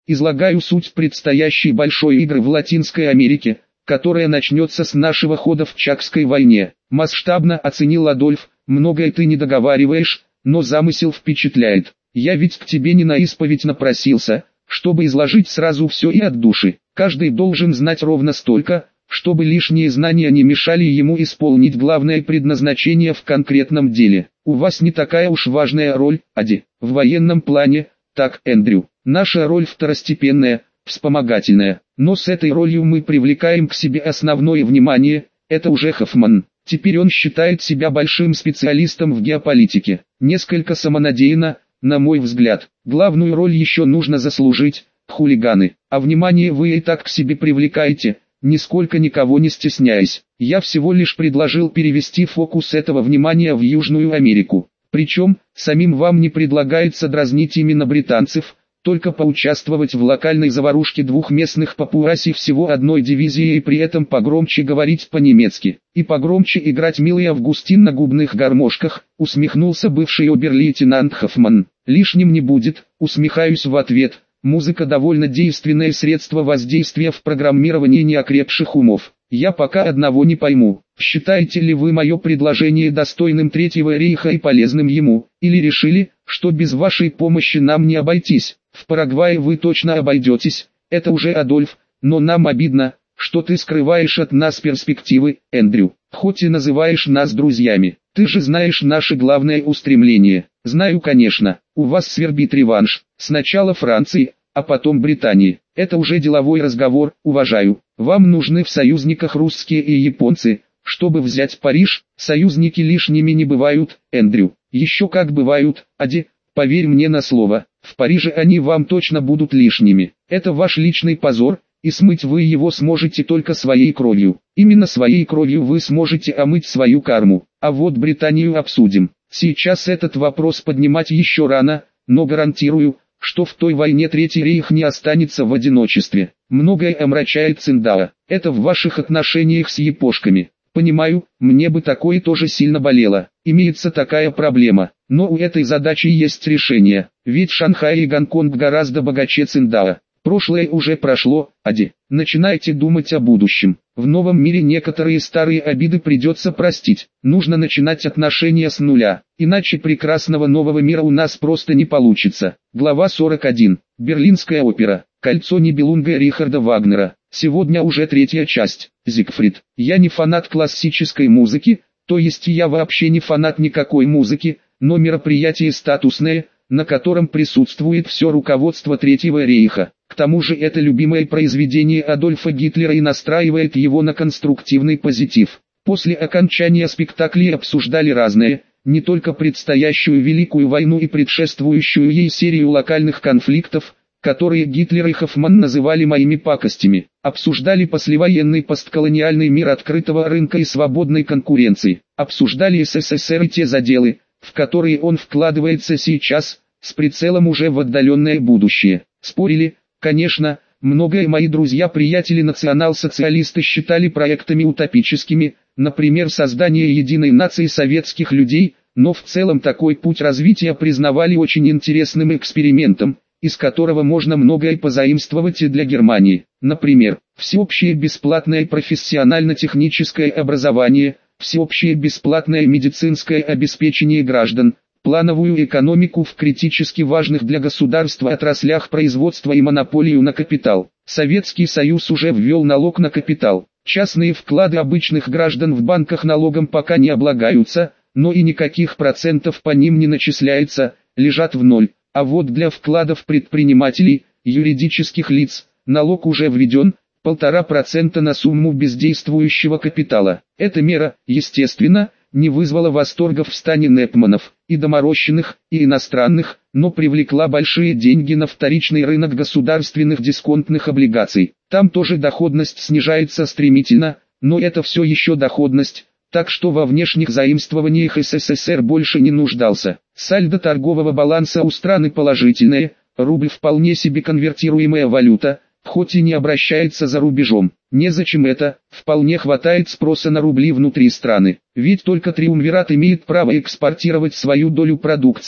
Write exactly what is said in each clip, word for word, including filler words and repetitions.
Излагаю суть предстоящей большой игры в Латинской Америке, которая начнется с нашего хода в Чакской войне. Масштабно оценил Адольф, многое ты не договариваешь, но замысел впечатляет. Я ведь к тебе не на исповедь напросился, чтобы изложить сразу все и от души. Каждый должен знать ровно столько, чтобы лишние знания не мешали ему исполнить главное предназначение в конкретном деле. У вас не такая уж важная роль, Ади, в военном плане, так, Эндрю. Наша роль второстепенная, вспомогательная, но с этой ролью мы привлекаем к себе основное внимание, это уже Хоффман. Теперь он считает себя большим специалистом в геополитике. Несколько самонадеянно, на мой взгляд. Главную роль еще нужно заслужить, хулиганы. А внимание вы и так к себе привлекаете, нисколько никого не стесняясь. Я всего лишь предложил перевести фокус этого внимания в Южную Америку. Причем, самим вам не предлагается дразнить именно британцев, только поучаствовать в локальной заварушке двух местных папуасий всего одной дивизии и при этом погромче говорить по-немецки. И погромче играть милый Августин на губных гармошках, усмехнулся бывший обер-лейтенант Хоффман. Лишним не будет, усмехаюсь в ответ. Музыка довольно действенное средство воздействия в программировании неокрепших умов. Я пока одного не пойму, считаете ли вы мое предложение достойным Третьего рейха и полезным ему, или решили, что без вашей помощи нам не обойтись? В Парагвае вы точно обойдетесь, это уже Адольф, но нам обидно, что ты скрываешь от нас перспективы, Эндрю, хоть и называешь нас друзьями. Ты же знаешь наше главное устремление. Знаю, конечно, у вас свербит реванш, сначала Франции, а потом Британии. Это уже деловой разговор, уважаю. Вам нужны в союзниках русские и японцы, чтобы взять Париж. Союзники лишними не бывают, Эндрю. Еще как бывают, Ади, поверь мне на слово, в Париже они вам точно будут лишними. Это ваш личный позор, и смыть вы его сможете только своей кровью. Именно своей кровью вы сможете омыть свою карму. А вот Британию обсудим. Сейчас этот вопрос поднимать еще рано, но гарантирую, что в той войне Третий рейх не останется в одиночестве. Многое омрачает Циндао. Это в ваших отношениях с япошками. Понимаю, мне бы такое тоже сильно болело. Имеется такая проблема, но у этой задачи есть решение. Ведь Шанхай и Гонконг гораздо богаче Циндао. Прошлое уже прошло, Ади. Начинайте думать о будущем. В новом мире некоторые старые обиды придется простить. Нужно начинать отношения с нуля. Иначе прекрасного нового мира у нас просто не получится. Глава сорок один. Берлинская опера. Кольцо Нибелунга Рихарда Вагнера. Сегодня уже третья часть. Зигфрид. Я не фанат классической музыки, то есть я вообще не фанат никакой музыки, но мероприятие статусное, на котором присутствует все руководство Третьего рейха. К тому же это любимое произведение Адольфа Гитлера и настраивает его на конструктивный позитив. После окончания спектаклей обсуждали разное, не только предстоящую Великую войну и предшествующую ей серию локальных конфликтов, которые Гитлер и Хоффман называли моими пакостями. Обсуждали послевоенный постколониальный мир открытого рынка и свободной конкуренции. Обсуждали СССР и те заделы, в которые он вкладывается сейчас, с прицелом уже в отдаленное будущее. Спорили, конечно, многое мои друзья-приятели национал-социалисты считали проектами утопическими, например, создание единой нации советских людей, но в целом такой путь развития признавали очень интересным экспериментом, из которого можно многое позаимствовать и для Германии. Например, всеобщее бесплатное профессионально-техническое образование, всеобщее бесплатное медицинское обеспечение граждан, плановую экономику в критически важных для государства отраслях производства и монополию на капитал. Советский Союз уже ввел налог на капитал. Частные вклады обычных граждан в банках налогом пока не облагаются, но и никаких процентов по ним не начисляется, лежат в ноль. А вот для вкладов предпринимателей, юридических лиц, налог уже введен, полтора процента на сумму бездействующего капитала. Эта мера, естественно, не вызвала восторгов в стане Непманов, и доморощенных, и иностранных, но привлекла большие деньги на вторичный рынок государственных дисконтных облигаций. Там тоже доходность снижается стремительно, но это все еще доходность, так что во внешних заимствованиях СССР больше не нуждался. Сальдо торгового баланса у страны положительное, рубль вполне себе конвертируемая валюта, хоть и не обращается за рубежом. Незачем это, вполне хватает спроса на рубли внутри страны. Ведь только триумвират имеет право экспортировать свою долю продукции,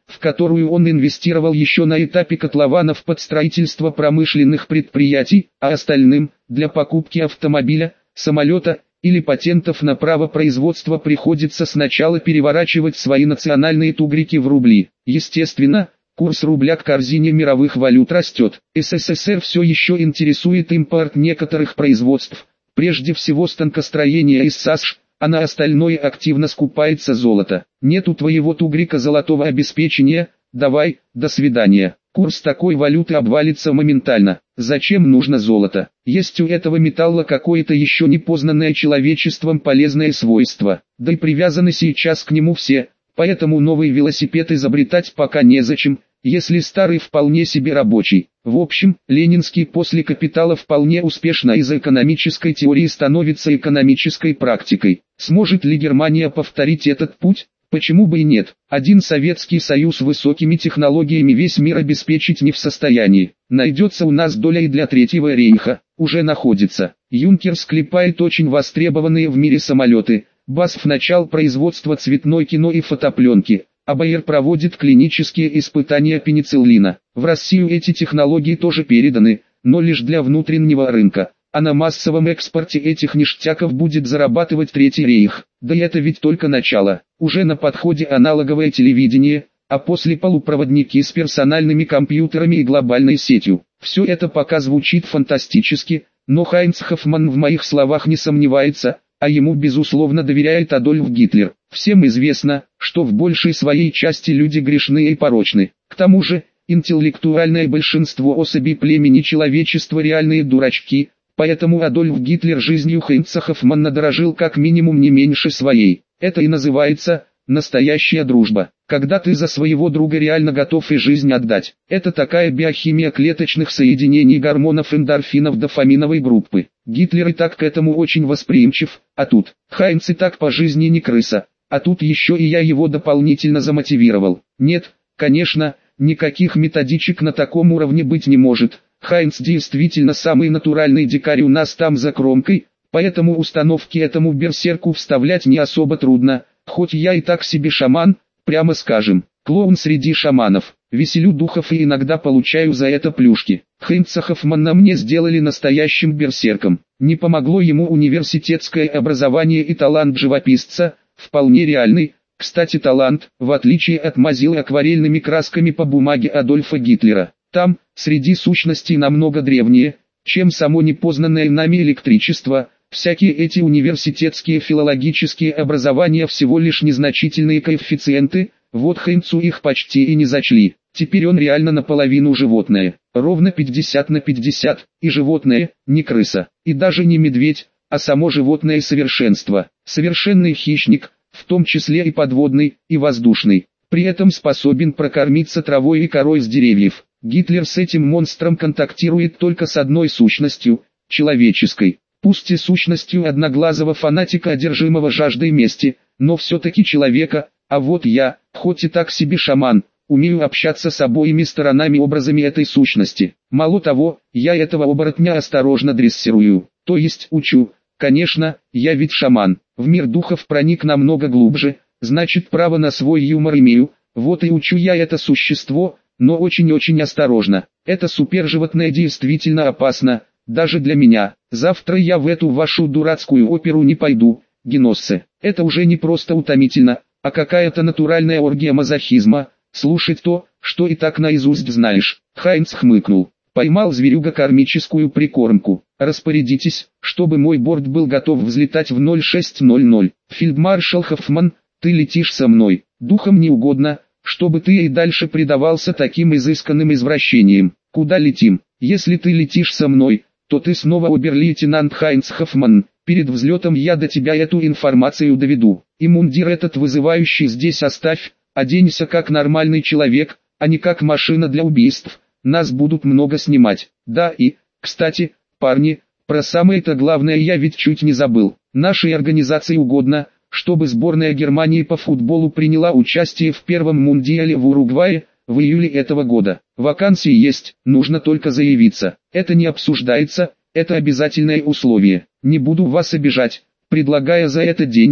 в которую он инвестировал еще на этапе котлованов под строительство промышленных предприятий, а остальным – для покупки автомобиля, самолета или патентов на право производства приходится сначала переворачивать свои национальные тугрики в рубли. Естественно, курс рубля к корзине мировых валют растет. СССР все еще интересует импорт некоторых производств, прежде всего станкостроения из САСШ, а на остальное активно скупается золото. Нет у твоего тугрика золотого обеспечения, давай, до свидания. Курс такой валюты обвалится моментально. Зачем нужно золото? Есть у этого металла какое-то еще непознанное человечеством полезное свойство. Да и привязаны сейчас к нему все, поэтому новый велосипед изобретать пока незачем, если старый вполне себе рабочий. В общем, ленинский после «Капитала» вполне успешно из экономической теории становится экономической практикой. Сможет ли Германия повторить этот путь? Почему бы и нет? Один Советский Союз высокими технологиями весь мир обеспечить не в состоянии. Найдется у нас доля и для Третьего рейха. Уже находится. Юнкерс клепает очень востребованные в мире самолеты. БАСФ начал производство цветной кино и фотопленки. А Байер проводит клинические испытания пенициллина. В Россию эти технологии тоже переданы, но лишь для внутреннего рынка. А на массовом экспорте этих ништяков будет зарабатывать Третий рейх. Да и это ведь только начало. Уже на подходе аналоговое телевидение, а после полупроводники с персональными компьютерами и глобальной сетью. Все это пока звучит фантастически, но Хайнц Хоффман в моих словах не сомневается, а ему безусловно доверяет Адольф Гитлер. Всем известно, что в большей своей части люди грешны и порочны. К тому же, интеллектуальное большинство особей племени человечества реальные дурачки, поэтому Адольф Гитлер жизнью Хайнца Хоффмана дорожил как минимум не меньше своей. Это и называется настоящая дружба, когда ты за своего друга реально готов и жизнь отдать. Это такая биохимия клеточных соединений гормонов эндорфинов дофаминовой группы. Гитлер и так к этому очень восприимчив, а тут, Хайнц и так по жизни не крыса, а тут еще и я его дополнительно замотивировал. Нет, конечно, никаких методичек на таком уровне быть не может. Хайнц действительно самый натуральный дикарь у нас там за кромкой, поэтому установки этому берсерку вставлять не особо трудно, хоть я и так себе шаман, прямо скажем, клоун среди шаманов, веселю духов и иногда получаю за это плюшки. Хайнца Хоффмана мне сделали настоящим берсерком, не помогло ему университетское образование и талант живописца, вполне реальный, кстати талант, в отличие от мазил акварельными красками по бумаге Адольфа Гитлера. Там, среди сущностей намного древнее, чем само непознанное нами электричество, всякие эти университетские филологические образования всего лишь незначительные коэффициенты, вот Хайнцу их почти и не зачли. Теперь он реально наполовину животное, ровно пятьдесят на пятьдесят, и животное, не крыса, и даже не медведь, а само животное совершенство, совершенный хищник, в том числе и подводный, и воздушный, при этом способен прокормиться травой и корой с деревьев. Гитлер с этим монстром контактирует только с одной сущностью, человеческой, пусть и сущностью одноглазого фанатика, одержимого жаждой мести, но все-таки человека, а вот я, хоть и так себе шаман, умею общаться с обоими сторонами образами этой сущности. Мало того, я этого оборотня осторожно дрессирую, то есть учу. Конечно, я ведь шаман, в мир духов проник намного глубже, значит право на свой юмор имею, вот и учу я это существо, но очень-очень осторожно. Это суперживотное действительно опасно, даже для меня. Завтра я в эту вашу дурацкую оперу не пойду, Геноссе. Это уже не просто утомительно, а какая-то натуральная оргия мазохизма, слушать то, что и так наизусть знаешь. Хайнц хмыкнул. Поймал зверюга кармическую прикормку. Распорядитесь, чтобы мой борт был готов взлетать в ноль шесть ноль ноль. Фельдмаршал Хоффман, ты летишь со мной. Духом не угодно, чтобы ты и дальше предавался таким изысканным извращениям. Куда летим? Если ты летишь со мной, то ты снова обер-лейтенант Хайнц Хоффман. Перед взлетом я до тебя эту информацию доведу. И мундир этот вызывающий здесь оставь, оденься как нормальный человек, а не как машина для убийств. Нас будут много снимать. Да и, кстати, парни, про самое-то главное я ведь чуть не забыл. Нашей организации угодно, чтобы сборная Германии по футболу приняла участие в первом мундиале в Уругвае, в июле этого года. Вакансии есть, нужно только заявиться. Это не обсуждается, это обязательное условие. Не буду вас обижать, предлагая за это деньги,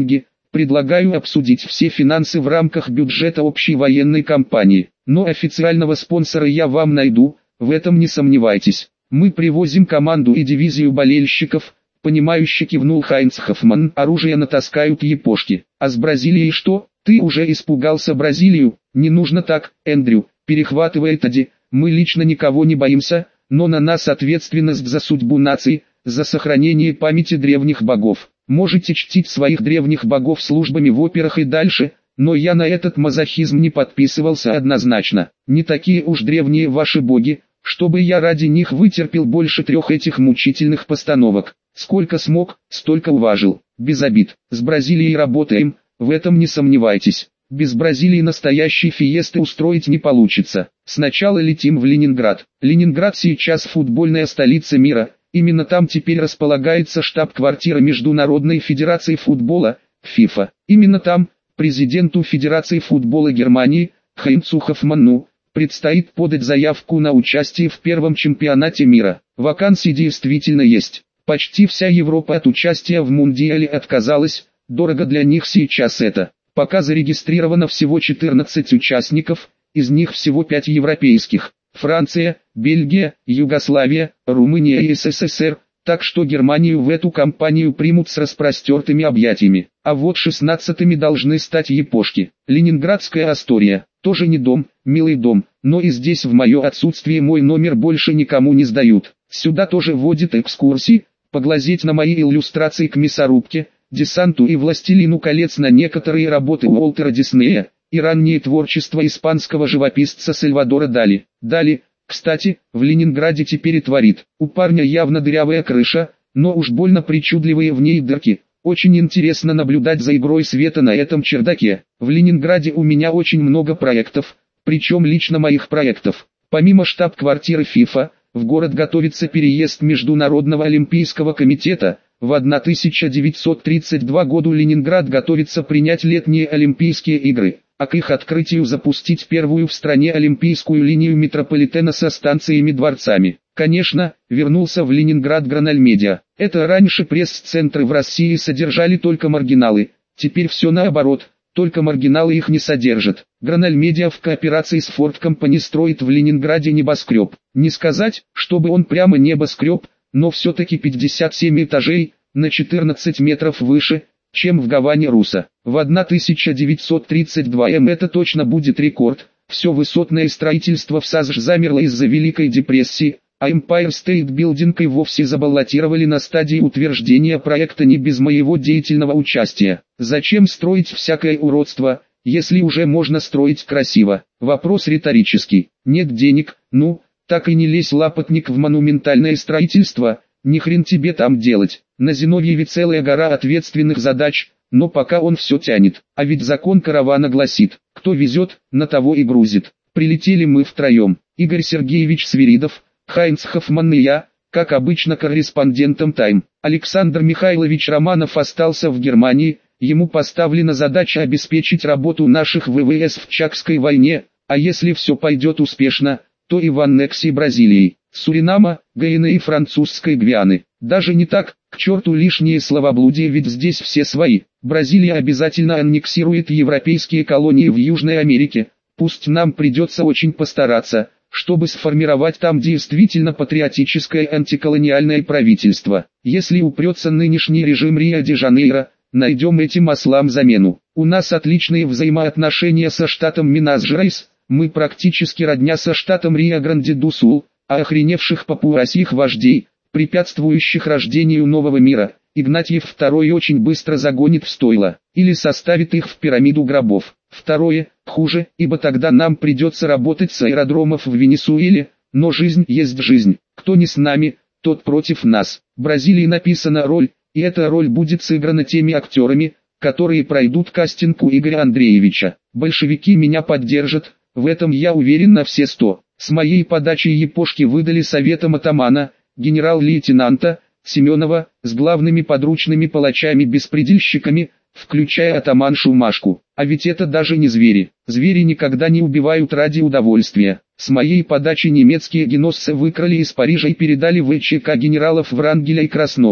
Предлагаю обсудить все финансы в рамках бюджета общей военной кампании. Но официального спонсора я вам найду, в этом не сомневайтесь. Мы привозим команду и дивизию болельщиков, понимающе кивнул Хайнц Хоффман. Оружие натаскают япошки. А с Бразилией что? Ты уже испугался Бразилию? Не нужно так, Эндрю, перехватывает Эдди. Мы лично никого не боимся, но на нас ответственность за судьбу нации, за сохранение памяти древних богов. Можете чтить своих древних богов службами в операх и дальше, но я на этот мазохизм не подписывался однозначно. Не такие уж древние ваши боги, чтобы я ради них вытерпел больше трех этих мучительных постановок. Сколько смог, столько уважил. Без обид. С Бразилией работаем, в этом не сомневайтесь. Без Бразилии настоящей фиесты устроить не получится. Сначала летим в Ленинград. Ленинград сейчас футбольная столица мира. Именно там теперь располагается штаб-квартира Международной Федерации Футбола, ФИФА. Именно там, президенту Федерации Футбола Германии, Хайнцу Хоффману, предстоит подать заявку на участие в первом чемпионате мира. Вакансии действительно есть. Почти вся Европа от участия в Мундиале отказалась, дорого для них сейчас это. Пока зарегистрировано всего четырнадцать участников, из них всего пять европейских. Франция, Бельгия, Югославия, Румыния и СССР, так что Германию в эту кампанию примут с распростертыми объятиями. А вот шестнадцатыми должны стать япошки. Ленинградская Астория, тоже не дом, милый дом, но и здесь в мое отсутствие мой номер больше никому не сдают. Сюда тоже водят экскурсии, поглазеть на мои иллюстрации к мясорубке, десанту и властелину колец, на некоторые работы Уолтера Диснея и раннее творчество испанского живописца Сальвадора Дали. Дали, кстати, в Ленинграде теперь и творит. У парня явно дырявая крыша, но уж больно причудливые в ней дырки. Очень интересно наблюдать за игрой света на этом чердаке. В Ленинграде у меня очень много проектов, причем лично моих проектов. Помимо штаб-квартиры ФИФА, в город готовится переезд Международного олимпийского комитета. В тысяча девятьсот тридцать втором году Ленинград готовится принять летние Олимпийские игры, а к их открытию запустить первую в стране олимпийскую линию метрополитена со станциями-дворцами. Конечно, вернулся в Ленинград Гранальмедиа. Это раньше пресс-центры в России содержали только маргиналы, теперь все наоборот, только маргиналы их не содержат. Гранальмедиа в кооперации с Ford Company строит в Ленинграде небоскреб. Не сказать, чтобы он прямо небоскреб, но все-таки пятьдесят семь этажей, на четырнадцать метров выше, чем в Гаване Руса. В тысяча девятьсот тридцать втором это точно будет рекорд. Все высотное строительство в САСШ замерло из-за Великой депрессии, а Empire State Building и вовсе забаллотировали на стадии утверждения проекта не без моего деятельного участия. Зачем строить всякое уродство, если уже можно строить красиво? Вопрос риторический. Нет денег, ну, так и не лезь, лапотник, в монументальное строительство, ни хрен тебе там делать. На Зиновьеве целая гора ответственных задач, но пока он все тянет. А ведь закон каравана гласит, кто везет, на того и грузит. Прилетели мы втроем, Игорь Сергеевич Свиридов, Хайнц Хоффман и я, как обычно корреспондентом Time. Александр Михайлович Романов остался в Германии, ему поставлена задача обеспечить работу наших ВВС в Чакской войне, а если все пойдет успешно, то и в аннексии Бразилии, Суринама, Гайаны и французской Гвианы. Даже не так, к черту лишние словоблудие, ведь здесь все свои. Бразилия обязательно аннексирует европейские колонии в Южной Америке, пусть нам придется очень постараться, чтобы сформировать там действительно патриотическое антиколониальное правительство. Если упрется нынешний режим Рио-де-Жанейро, найдем этим ослам замену. У нас отличные взаимоотношения со штатом Минас-Жерайс, мы практически родня со штатом Рио-Гранди-ду-Сул, а охреневших папуасьих вождей, препятствующих рождению нового мира, Игнатьев второй очень быстро загонит в стойло, или составит их в пирамиду гробов. Второе, хуже, ибо тогда нам придется работать с аэродромов в Венесуэле, но жизнь есть жизнь, кто не с нами, тот против нас. В Бразилии написана роль, и эта роль будет сыграна теми актерами, которые пройдут кастинг у Игоря Андреевича. Большевики меня поддержат, в этом я уверен на все сто. С моей подачей япошки выдали советом атамана, генерал-лейтенанта Семенова, с главными подручными палачами-беспредельщиками, включая атаманшу Машку. А ведь это даже не звери. Звери никогда не убивают ради удовольствия. С моей подачи немецкие геносцы выкрали из Парижа и передали в ВЧК генералов Врангеля и Краснова.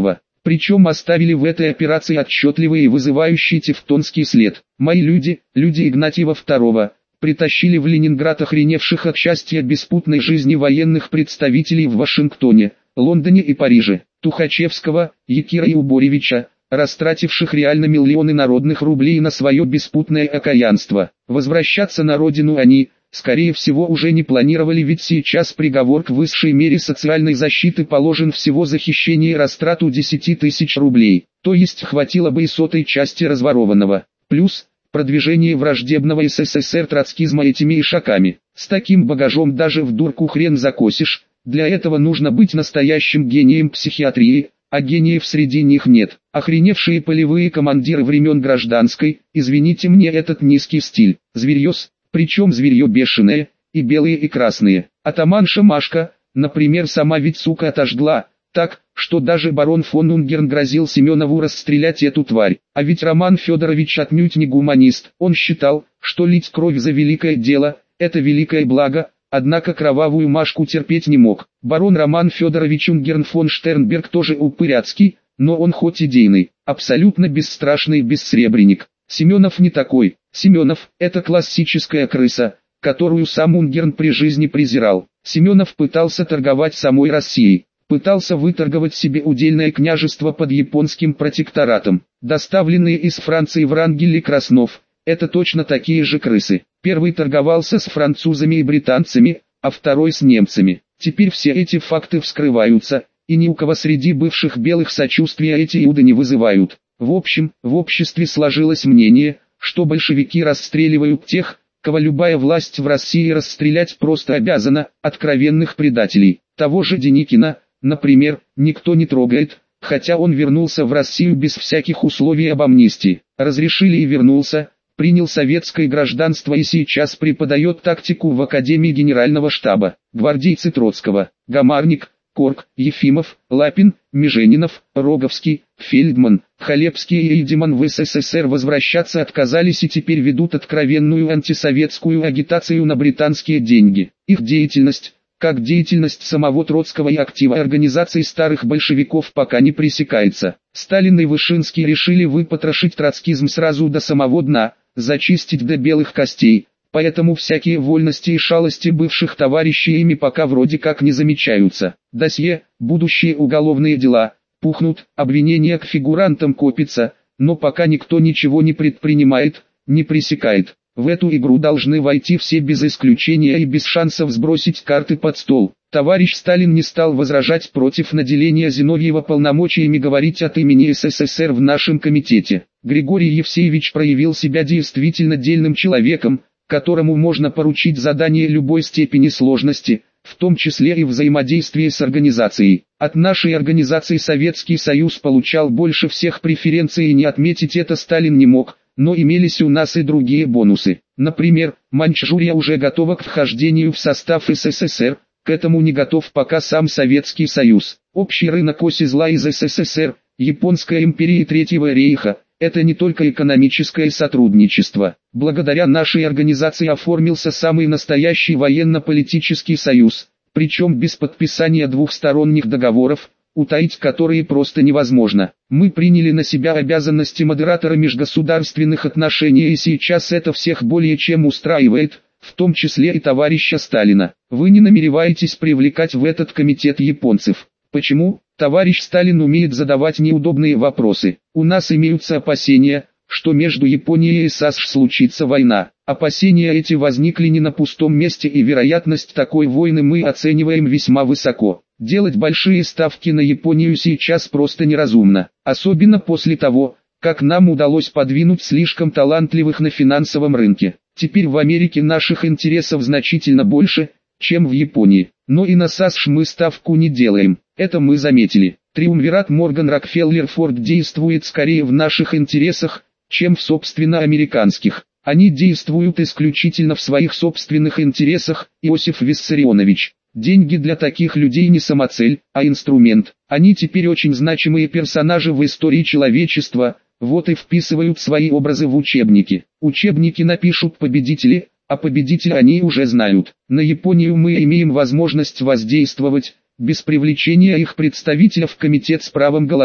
Причем оставили в этой операции отчетливый и вызывающий тевтонский след. Мои люди, люди Игнатьева второго, притащили в Ленинград охреневших от счастья беспутной жизни военных представителей в Вашингтоне, Лондоне и Париже, Тухачевского, Якира и Уборевича, растративших реально миллионы народных рублей на свое беспутное окаянство. Возвращаться на родину они, скорее всего, уже не планировали, ведь сейчас приговор к высшей мере социальной защиты положен всего за хищение и растрату десяти тысяч рублей, то есть хватило бы и сотой части разворованного. Плюс продвижение враждебного СССР троцкизма этими ишаками. С таким багажом даже в дурку хрен закосишь, для этого нужно быть настоящим гением психиатрии, а гениев среди них нет. Охреневшие полевые командиры времен гражданской, извините мне этот низкий стиль, зверьёс, причем зверье бешеное, и белые и красные. Атаманша Машка, например, сама ведь сука отожгла, так, что даже барон фон Унгерн грозил Семенову расстрелять эту тварь. А ведь Роман Федорович отнюдь не гуманист. Он считал, что лить кровь за великое дело – это великое благо, однако кровавую Машку терпеть не мог. Барон Роман Федорович Унгерн фон Штернберг тоже упыряцкий, но он хоть идейный, абсолютно бесстрашный бессребренник. Семенов не такой. Семенов – это классическая крыса, которую сам Унгерн при жизни презирал. Семенов пытался торговать самой Россией. Пытался выторговать себе удельное княжество под японским протекторатом. Доставленные из Франции Врангель и Краснов – это точно такие же крысы. Первый торговался с французами и британцами, а второй с немцами. Теперь все эти факты вскрываются, и ни у кого среди бывших белых сочувствия эти иуды не вызывают. В общем, в обществе сложилось мнение, что большевики расстреливают тех, кого любая власть в России расстрелять просто обязана, откровенных предателей. Того же Деникина, например, никто не трогает, хотя он вернулся в Россию без всяких условий об амнистии. Разрешили и вернулся, принял советское гражданство и сейчас преподает тактику в Академии Генерального штаба. Гвардейцы Троцкого, Гамарник, Корк, Ефимов, Лапин, Меженинов, Роговский, Фельдман, Халепский и Эйдеман в СССР возвращаться отказались и теперь ведут откровенную антисоветскую агитацию на британские деньги. Их деятельность, как деятельность самого Троцкого и актива организаций старых большевиков, пока не пресекается. Сталин и Вышинский решили выпотрошить троцкизм сразу до самого дна, зачистить до белых костей, поэтому всякие вольности и шалости бывших товарищей ими пока вроде как не замечаются. Досье, будущие уголовные дела, пухнут, обвинения к фигурантам копятся, но пока никто ничего не предпринимает, не пресекает. В эту игру должны войти все без исключения и без шансов сбросить карты под стол. Товарищ Сталин не стал возражать против наделения Зиновьева полномочиями говорить от имени СССР в нашем комитете. Григорий Евсеевич проявил себя действительно дельным человеком, которому можно поручить задание любой степени сложности, в том числе и взаимодействие с организацией. От нашей организации Советский Союз получал больше всех преференций, и не отметить это Сталин не мог. Но имелись у нас и другие бонусы. Например, Маньчжурия уже готова к вхождению в состав СССР, к этому не готов пока сам Советский Союз. Общий рынок оси зла из СССР, Японская империя и Третьего рейха – это не только экономическое сотрудничество. Благодаря нашей организации оформился самый настоящий военно-политический союз, причем без подписания двухсторонних договоров, утаить которые просто невозможно. Мы приняли на себя обязанности модератора межгосударственных отношений, и сейчас это всех более чем устраивает, в том числе и товарища Сталина. Вы не намереваетесь привлекать в этот комитет японцев. Почему? Товарищ Сталин умеет задавать неудобные вопросы. У нас имеются опасения, что между Японией и САСШ случится война. Опасения эти возникли не на пустом месте, и вероятность такой войны мы оцениваем весьма высоко. Делать большие ставки на Японию сейчас просто неразумно, особенно после того, как нам удалось подвинуть слишком талантливых на финансовом рынке. Теперь в Америке наших интересов значительно больше, чем в Японии, но и на САСШ мы ставку не делаем, это мы заметили. Триумвират Морган Рокфеллер Форд действует скорее в наших интересах, чем в собственно американских. Они действуют исключительно в своих собственных интересах, Иосиф Виссарионович. Деньги для таких людей не самоцель, а инструмент. Они теперь очень значимые персонажи в истории человечества, вот и вписывают свои образы в учебники. Учебники напишут победители, а победители они уже знают. На Японию мы имеем возможность воздействовать, без привлечения их представителя в комитет с правом голоса.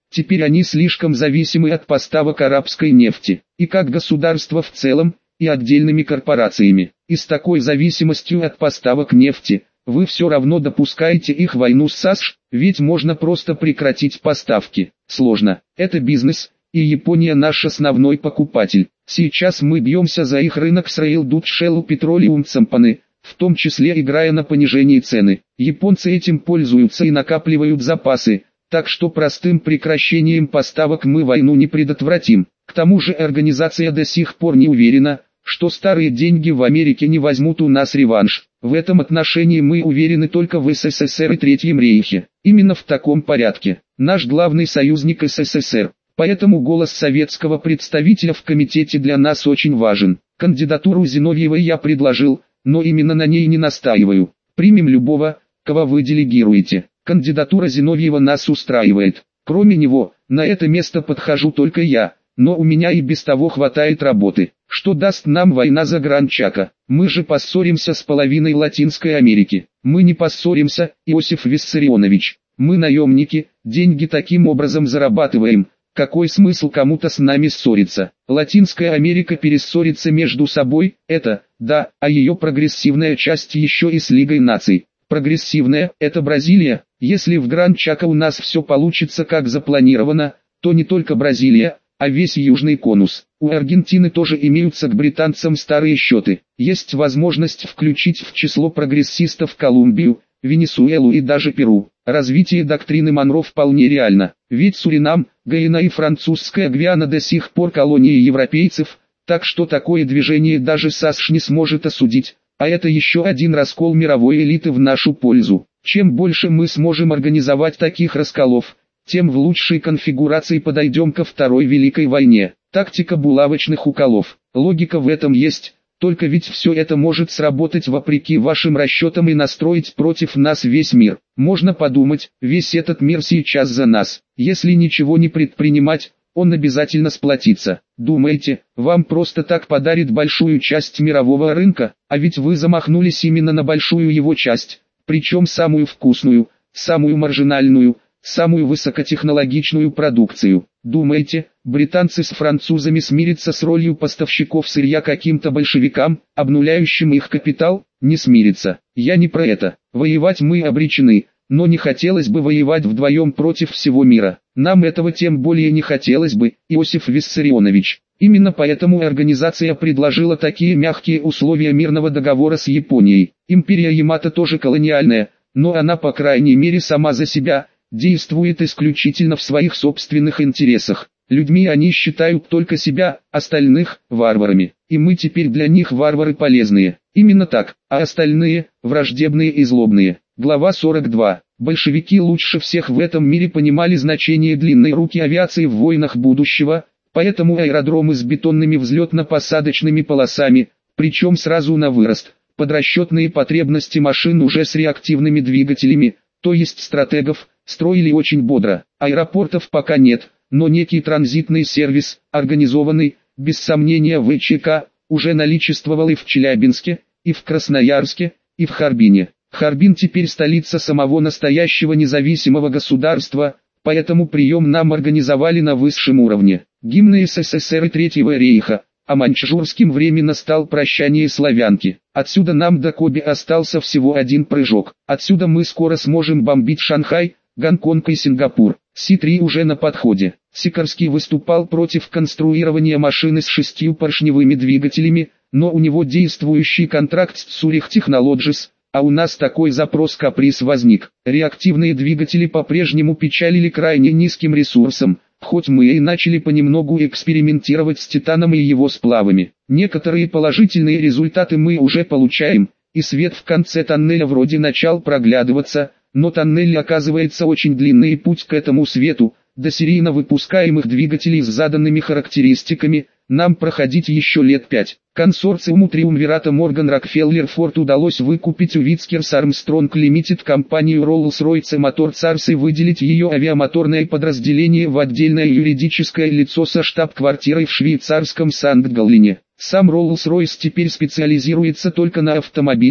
Теперь они слишком зависимы от поставок арабской нефти, и как государство в целом, и отдельными корпорациями. И с такой зависимостью от поставок нефти, вы все равно допускаете их войну с США, ведь можно просто прекратить поставки. Сложно. Это бизнес, и Япония наш основной покупатель. Сейчас мы бьемся за их рынок с Royal Dutch Shell Petroleum Company, в том числе играя на понижении цены. Японцы этим пользуются и накапливают запасы, так что простым прекращением поставок мы войну не предотвратим. К тому же организация до сих пор не уверена, что старые деньги в Америке не возьмут у нас реванш. В этом отношении мы уверены только в СССР и Третьем Рейхе. Именно в таком порядке. Наш главный союзник СССР. Поэтому голос советского представителя в комитете для нас очень важен. Кандидатуру Зиновьевой я предложил, но именно на ней не настаиваю. Примем любого, кого вы делегируете. Кандидатура Зиновьева нас устраивает. Кроме него, на это место подхожу только я, но у меня и без того хватает работы. Что даст нам война за Гранд-Чако? Мы же поссоримся с половиной Латинской Америки. Мы не поссоримся, Иосиф Виссарионович. Мы наемники, деньги таким образом зарабатываем. Какой смысл кому-то с нами ссориться? Латинская Америка перессорится между собой, это, да, а ее прогрессивная часть еще и с Лигой наций. Прогрессивная, это Бразилия. Если в Гранд-Чако у нас все получится как запланировано, то не только Бразилия, а весь Южный конус. У Аргентины тоже имеются к британцам старые счеты. Есть возможность включить в число прогрессистов Колумбию, Венесуэлу и даже Перу. Развитие доктрины Монро вполне реально. Ведь Суринам, Гайана и французская Гвиана до сих пор колонии европейцев, так что такое движение даже САСШ не сможет осудить. А это еще один раскол мировой элиты в нашу пользу. Чем больше мы сможем организовать таких расколов, тем в лучшей конфигурации подойдем ко Второй Великой войне. Тактика булавочных уколов. Логика в этом есть, только ведь все это может сработать вопреки вашим расчетам и настроить против нас весь мир. Можно подумать, весь этот мир сейчас за нас. Если ничего не предпринимать, он обязательно сплотится. Думаете, вам просто так подарит большую часть мирового рынка, а ведь вы замахнулись именно на большую его часть, причем самую вкусную, самую маржинальную, самую высокотехнологичную продукцию. Думаете, британцы с французами смирятся с ролью поставщиков сырья каким-то большевикам, обнуляющим их капитал? Не смирятся. Я не про это. Воевать мы обречены, но не хотелось бы воевать вдвоем против всего мира. Нам этого тем более не хотелось бы, Иосиф Виссарионович. Именно поэтому организация предложила такие мягкие условия мирного договора с Японией. Империя Ямато тоже колониальная, но она по крайней мере сама за себя действует исключительно в своих собственных интересах. Людьми они считают только себя, остальных – варварами. И мы теперь для них варвары полезные. Именно так, а остальные – враждебные и злобные. Глава сорок два. Большевики лучше всех в этом мире понимали значение длинной руки авиации в войнах будущего, поэтому аэродромы с бетонными взлетно-посадочными полосами, причем сразу на вырост, под расчетные потребности машин уже с реактивными двигателями, то есть стратегов, строили очень бодро. Аэропортов пока нет, но некий транзитный сервис, организованный, без сомнения в ВЧК, уже наличествовал и в Челябинске, и в Красноярске, и в Харбине. Харбин теперь столица самого настоящего независимого государства, поэтому прием нам организовали на высшем уровне. Гимны СССР и Третьего Рейха, а маньчжурским временно стал прощание славянки. Отсюда нам до Коби остался всего один прыжок. Отсюда мы скоро сможем бомбить Шанхай, Гонконг и Сингапур. Си три уже на подходе. Сикорский выступал против конструирования машины с шестью поршневыми двигателями, но у него действующий контракт с Zurich Technologies, а у нас такой запрос-каприз возник. Реактивные двигатели по-прежнему печалили крайне низким ресурсом, хоть мы и начали понемногу экспериментировать с титаном и его сплавами. Некоторые положительные результаты мы уже получаем, и свет в конце тоннеля вроде начал проглядываться, но тоннель оказывается очень длинный, и путь к этому свету, до серийно выпускаемых двигателей с заданными характеристиками, нам проходить еще лет пять. Консорциуму Триумвирата Морган Рокфеллер Форд удалось выкупить у Витскерс Армстронг Лимитед компанию Rolls-Royce Motor Cars и выделить ее авиамоторное подразделение в отдельное юридическое лицо со штаб-квартирой в швейцарском Санкт-Галлене. Сам Rolls-Royce теперь специализируется только на автомобилях,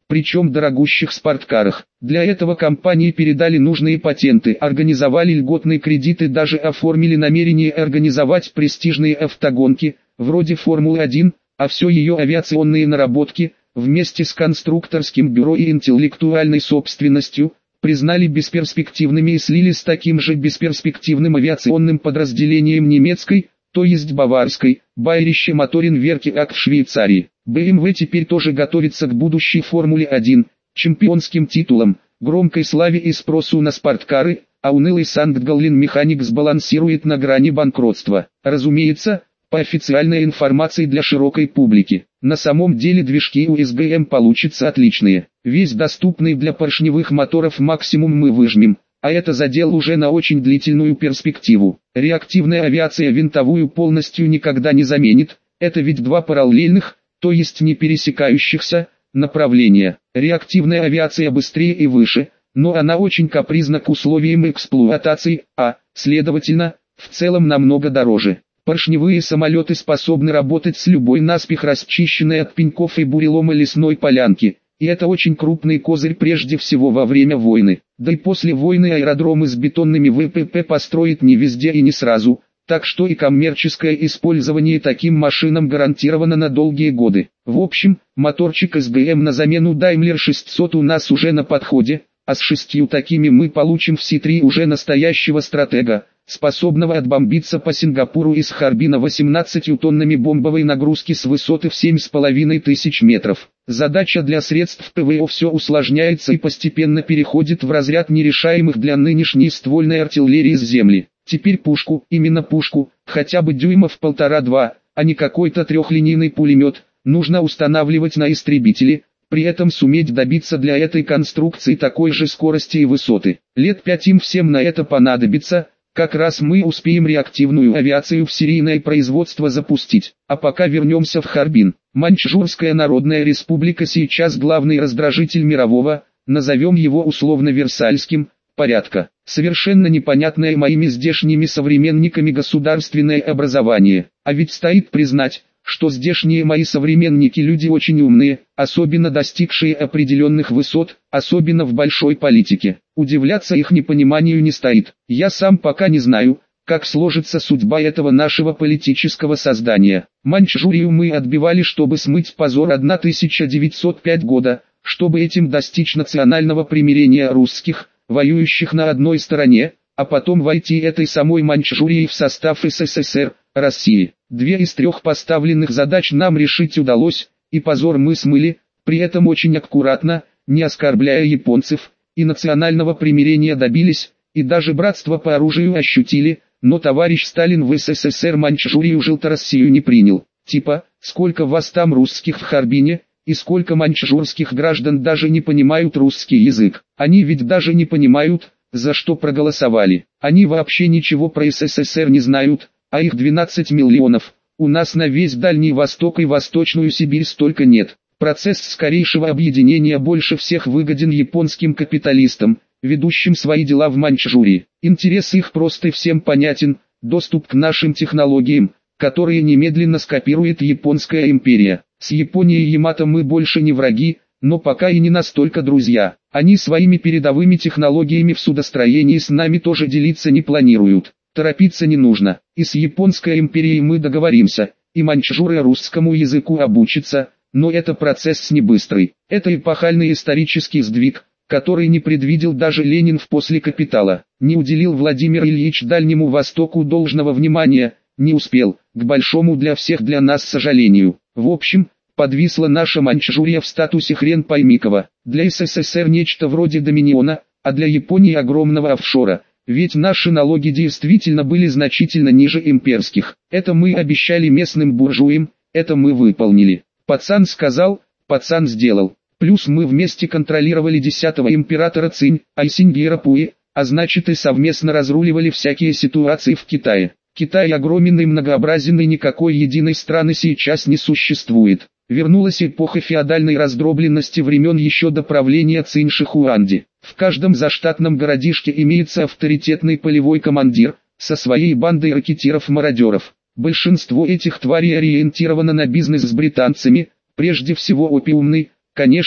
причем дорогущих спорткарах. Для этого компании передали нужные патенты, организовали льготные кредиты, даже оформили намерение организовать престижные автогонки, вроде Формулы один, а все ее авиационные наработки, вместе с конструкторским бюро и интеллектуальной собственностью, признали бесперспективными и слили с таким же бесперспективным авиационным подразделением немецкой, то есть баварской, Bayerische Motorenwerke эй си в Швейцарии. бэ эм вэ теперь тоже готовится к будущей Формуле один, чемпионским титулам, громкой славе и спросу на спорткары, а унылый Санкт-Галлен Механик сбалансирует на грани банкротства. Разумеется, по официальной информации для широкой публики. На самом деле движки у эс гэ эм получатся отличные. Весь доступный для поршневых моторов максимум мы выжмем, а это задел уже на очень длительную перспективу. Реактивная авиация винтовую полностью никогда не заменит, это ведь два параллельных, то есть не пересекающихся, направления. Реактивная авиация быстрее и выше, но она очень капризна к условиям эксплуатации, а, следовательно, в целом намного дороже. Поршневые самолеты способны работать с любой наспех расчищенной от пеньков и бурелома лесной полянки, и это очень крупный козырь прежде всего во время войны. Да и после войны аэродромы с бетонными вэ пэ пэ построить не везде и не сразу, так что и коммерческое использование таким машинам гарантировано на долгие годы. В общем, моторчик эс гэ эм на замену Daimler шестьсот у нас уже на подходе, а с шестью такими мы получим в си три уже настоящего стратега, способного отбомбиться по Сингапуру из Харбина восемнадцатью тоннами бомбовой нагрузки с высоты в семь с половиной тысяч метров. Задача для средств пэ вэ о все усложняется и постепенно переходит в разряд нерешаемых для нынешней ствольной артиллерии с земли. Теперь пушку, именно пушку, хотя бы дюймов полтора-два, а не какой-то трехлинейный пулемет, нужно устанавливать на истребители, при этом суметь добиться для этой конструкции такой же скорости и высоты. Лет пять им всем на это понадобится. Как раз мы успеем реактивную авиацию в серийное производство запустить. А пока вернемся в Харбин. Маньчжурская Народная Республика сейчас главный раздражитель мирового, назовем его условно Версальским, порядка. Совершенно непонятное моими здешними современниками государственное образование. А ведь стоит признать, что здешние мои современники люди очень умные, особенно достигшие определенных высот, особенно в большой политике. Удивляться их непониманию не стоит. Я сам пока не знаю, как сложится судьба этого нашего политического создания. Маньчжурию мы отбивали, чтобы смыть позор тысяча девятьсот пятого года, чтобы этим достичь национального примирения русских, воюющих на одной стороне, а потом войти этой самой Маньчжурией в состав эс эс эс эр, России. Две из трех поставленных задач нам решить удалось, и позор мы смыли, при этом очень аккуратно, не оскорбляя японцев, и национального примирения добились, и даже братство по оружию ощутили, но товарищ Сталин в эс эс эс эр Маньчжурию Желтороссию не принял. Типа, сколько вас там русских в Харбине, и сколько маньчжурских граждан даже не понимают русский язык. Они ведь даже не понимают, за что проголосовали. Они вообще ничего про эс эс эс эр не знают, а их двенадцать миллионов. У нас на весь Дальний Восток и Восточную Сибирь столько нет. Процесс скорейшего объединения больше всех выгоден японским капиталистам, ведущим свои дела в Маньчжурии. Интерес их просто всем понятен, доступ к нашим технологиям, которые немедленно скопирует японская империя. С Японией Ямато мы больше не враги, но пока и не настолько друзья. Они своими передовыми технологиями в судостроении с нами тоже делиться не планируют. Торопиться не нужно, и с Японской империей мы договоримся, и маньчжуры русскому языку обучатся, но это процесс не быстрый. Это эпохальный исторический сдвиг, который не предвидел даже Ленин в «После Капитала». Не уделил Владимир Ильич Дальнему Востоку должного внимания, не успел, к большому для всех для нас сожалению. В общем, подвисла наша Маньчжурия в статусе хрен пойми кого. Для эс эс эс эр нечто вроде доминиона, а для Японии огромного офшора. Ведь наши налоги действительно были значительно ниже имперских. Это мы обещали местным буржуям, это мы выполнили. Пацан сказал, пацан сделал. Плюс мы вместе контролировали десятого императора Цинь, Айсиньгера Пуи, а значит и совместно разруливали всякие ситуации в Китае. Китай огромен и многообразен, и никакой единой страны сейчас не существует. Вернулась эпоха феодальной раздробленности времен еще до правления Цинь Шихуанди. В каждом заштатном городишке имеется авторитетный полевой командир, со своей бандой ракетиров-мародеров. Большинство этих тварей ориентировано на бизнес с британцами, прежде всего опиумный, конечно,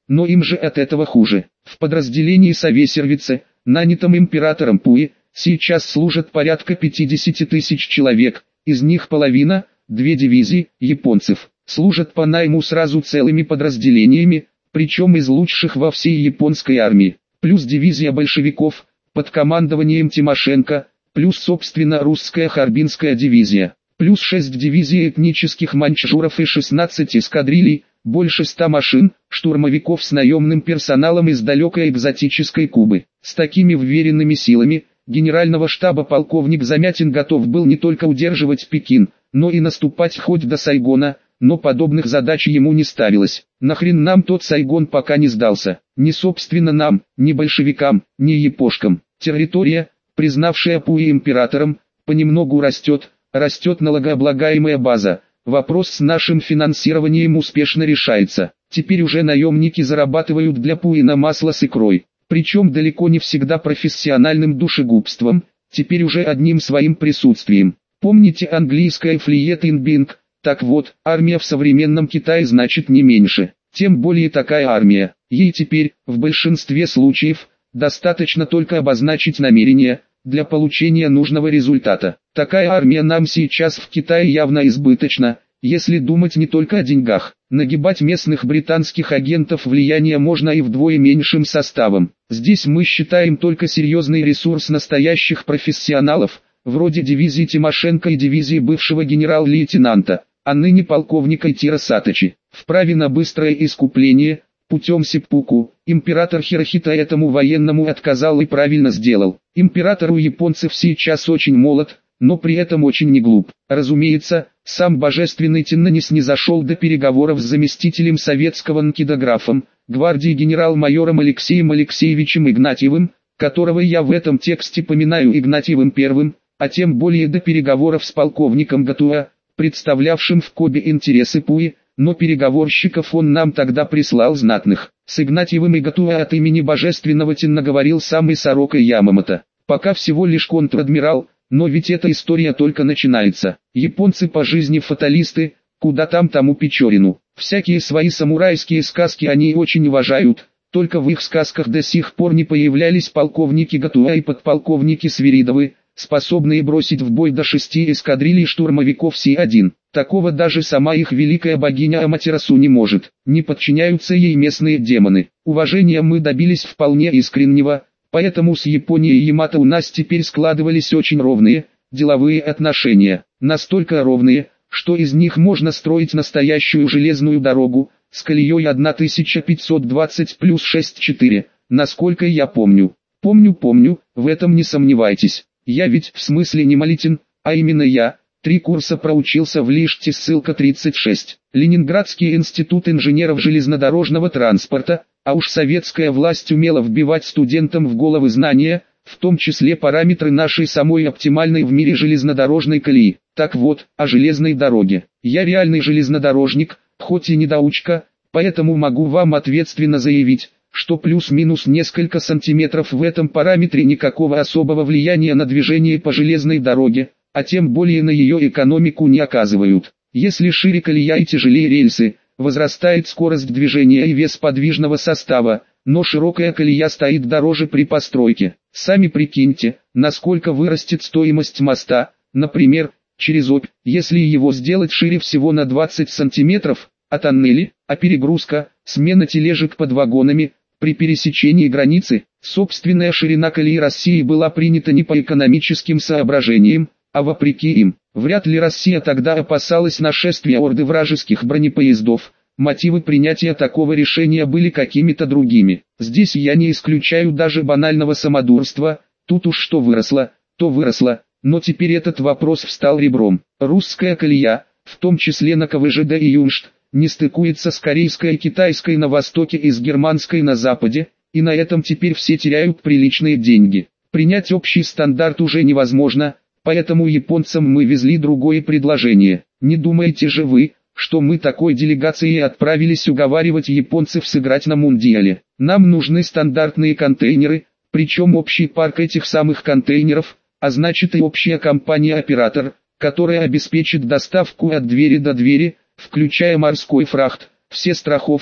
но им же от этого хуже. В подразделении Совесервице, нанятом императором Пуи, сейчас служат порядка пятидесяти тысяч человек, из них половина, две дивизии, японцев, служат по найму сразу целыми подразделениями, причем из лучших во всей японской армии, плюс дивизия большевиков, под командованием Тимошенко, плюс собственно русская Харбинская дивизия, плюс шесть дивизий этнических маньчжуров и шестнадцать эскадрилей, больше ста машин, штурмовиков с наемным персоналом из далекой экзотической Кубы. С такими вверенными силами, генерального штаба полковник Замятин готов был не только удерживать Пекин, но и наступать хоть до Сайгона, но подобных задач ему не ставилось. Нахрен нам тот Сайгон пока не сдался, ни собственно нам, ни большевикам, ни япошкам. Территория, признавшая Пуи императором, понемногу растет, растет налогооблагаемая база. Вопрос с нашим финансированием успешно решается. Теперь уже наемники зарабатывают для Пуи на масло с икрой. Причем далеко не всегда профессиональным душегубством, теперь уже одним своим присутствием. Помните английское «Fleet in Bing»? Так вот, армия в современном Китае значит не меньше. Тем более такая армия. Ей теперь, в большинстве случаев, достаточно только обозначить намерение, для получения нужного результата. Такая армия нам сейчас в Китае явно избыточна, если думать не только о деньгах. Нагибать местных британских агентов влияния можно и вдвое меньшим составом. Здесь мы считаем только серьезный ресурс настоящих профессионалов, вроде дивизии Тимошенко и дивизии бывшего генерал-лейтенанта, а ныне полковника Итиро Саточи. Вправе на быстрое искупление, путем сеппуку, император Хирохито этому военному отказал и правильно сделал. Император у японцев сейчас очень молод, но при этом очень не глуп. Разумеется, сам божественный Тенна не снизошел до переговоров с заместителем советского нкидографом, гвардии генерал-майором Алексеем Алексеевичем Игнатьевым, которого я в этом тексте поминаю Игнатьевым первым, а тем более до переговоров с полковником Гатуа, представлявшим в Кобе интересы Пуи, но переговорщиков он нам тогда прислал знатных. С Игнатьевым и Гатуа от имени божественного Тенна говорил самый Сорока Ямамото. Пока всего лишь контр-адмирал, но ведь эта история только начинается. Японцы по жизни фаталисты, куда там тому Печорину. Всякие свои самурайские сказки они очень уважают, только в их сказках до сих пор не появлялись полковники Гатуа и подполковники Свиридовы, способные бросить в бой до шести эскадрилей штурмовиков Си один. Такого даже сама их великая богиня Аматерасу не может. Не подчиняются ей местные демоны. Уважения мы добились вполне искреннего, поэтому с Японией и Ямато у нас теперь складывались очень ровные, деловые отношения. Настолько ровные, что из них можно строить настоящую железную дорогу, с колеей тысяча пятьсот двадцать плюс шесть четыре, насколько я помню. Помню-помню, в этом не сомневайтесь. Я ведь в смысле не Малитин, а именно я, три курса проучился в Лиште, ссылка тридцать шесть. Ленинградский институт инженеров железнодорожного транспорта, а уж советская власть умела вбивать студентам в головы знания, в том числе параметры нашей самой оптимальной в мире железнодорожной колеи. Так вот, о железной дороге. Я реальный железнодорожник, хоть и недоучка, поэтому могу вам ответственно заявить, что плюс-минус несколько сантиметров в этом параметре никакого особого влияния на движение по железной дороге, а тем более на ее экономику не оказывают. Если шире колея и тяжелее рельсы, возрастает скорость движения и вес подвижного состава, но широкая колея стоит дороже при постройке. Сами прикиньте, насколько вырастет стоимость моста, например, через Обь, если его сделать шире всего на двадцать сантиметров, а тоннели, а перегрузка, смена тележек под вагонами, при пересечении границы, собственная ширина колеи России была принята не по экономическим соображениям, а вопреки им. Вряд ли Россия тогда опасалась нашествия орды вражеских бронепоездов, мотивы принятия такого решения были какими-то другими. Здесь я не исключаю даже банального самодурства, тут уж что выросло, то выросло, но теперь этот вопрос встал ребром. Русская колея, в том числе на КВЖД и Юншт, не стыкуется с корейской и китайской на востоке и с германской на западе, и на этом теперь все теряют приличные деньги. Принять общий стандарт уже невозможно, поэтому японцам мы везли другое предложение. Не думаете же вы, что мы такой делегацией отправились уговаривать японцев сыграть на Мундиале? Нам нужны стандартные контейнеры, причем общий парк этих самых контейнеров, а значит и общая компания-оператор, которая обеспечит доставку от двери до двери, включая морской фрахт, все страховки,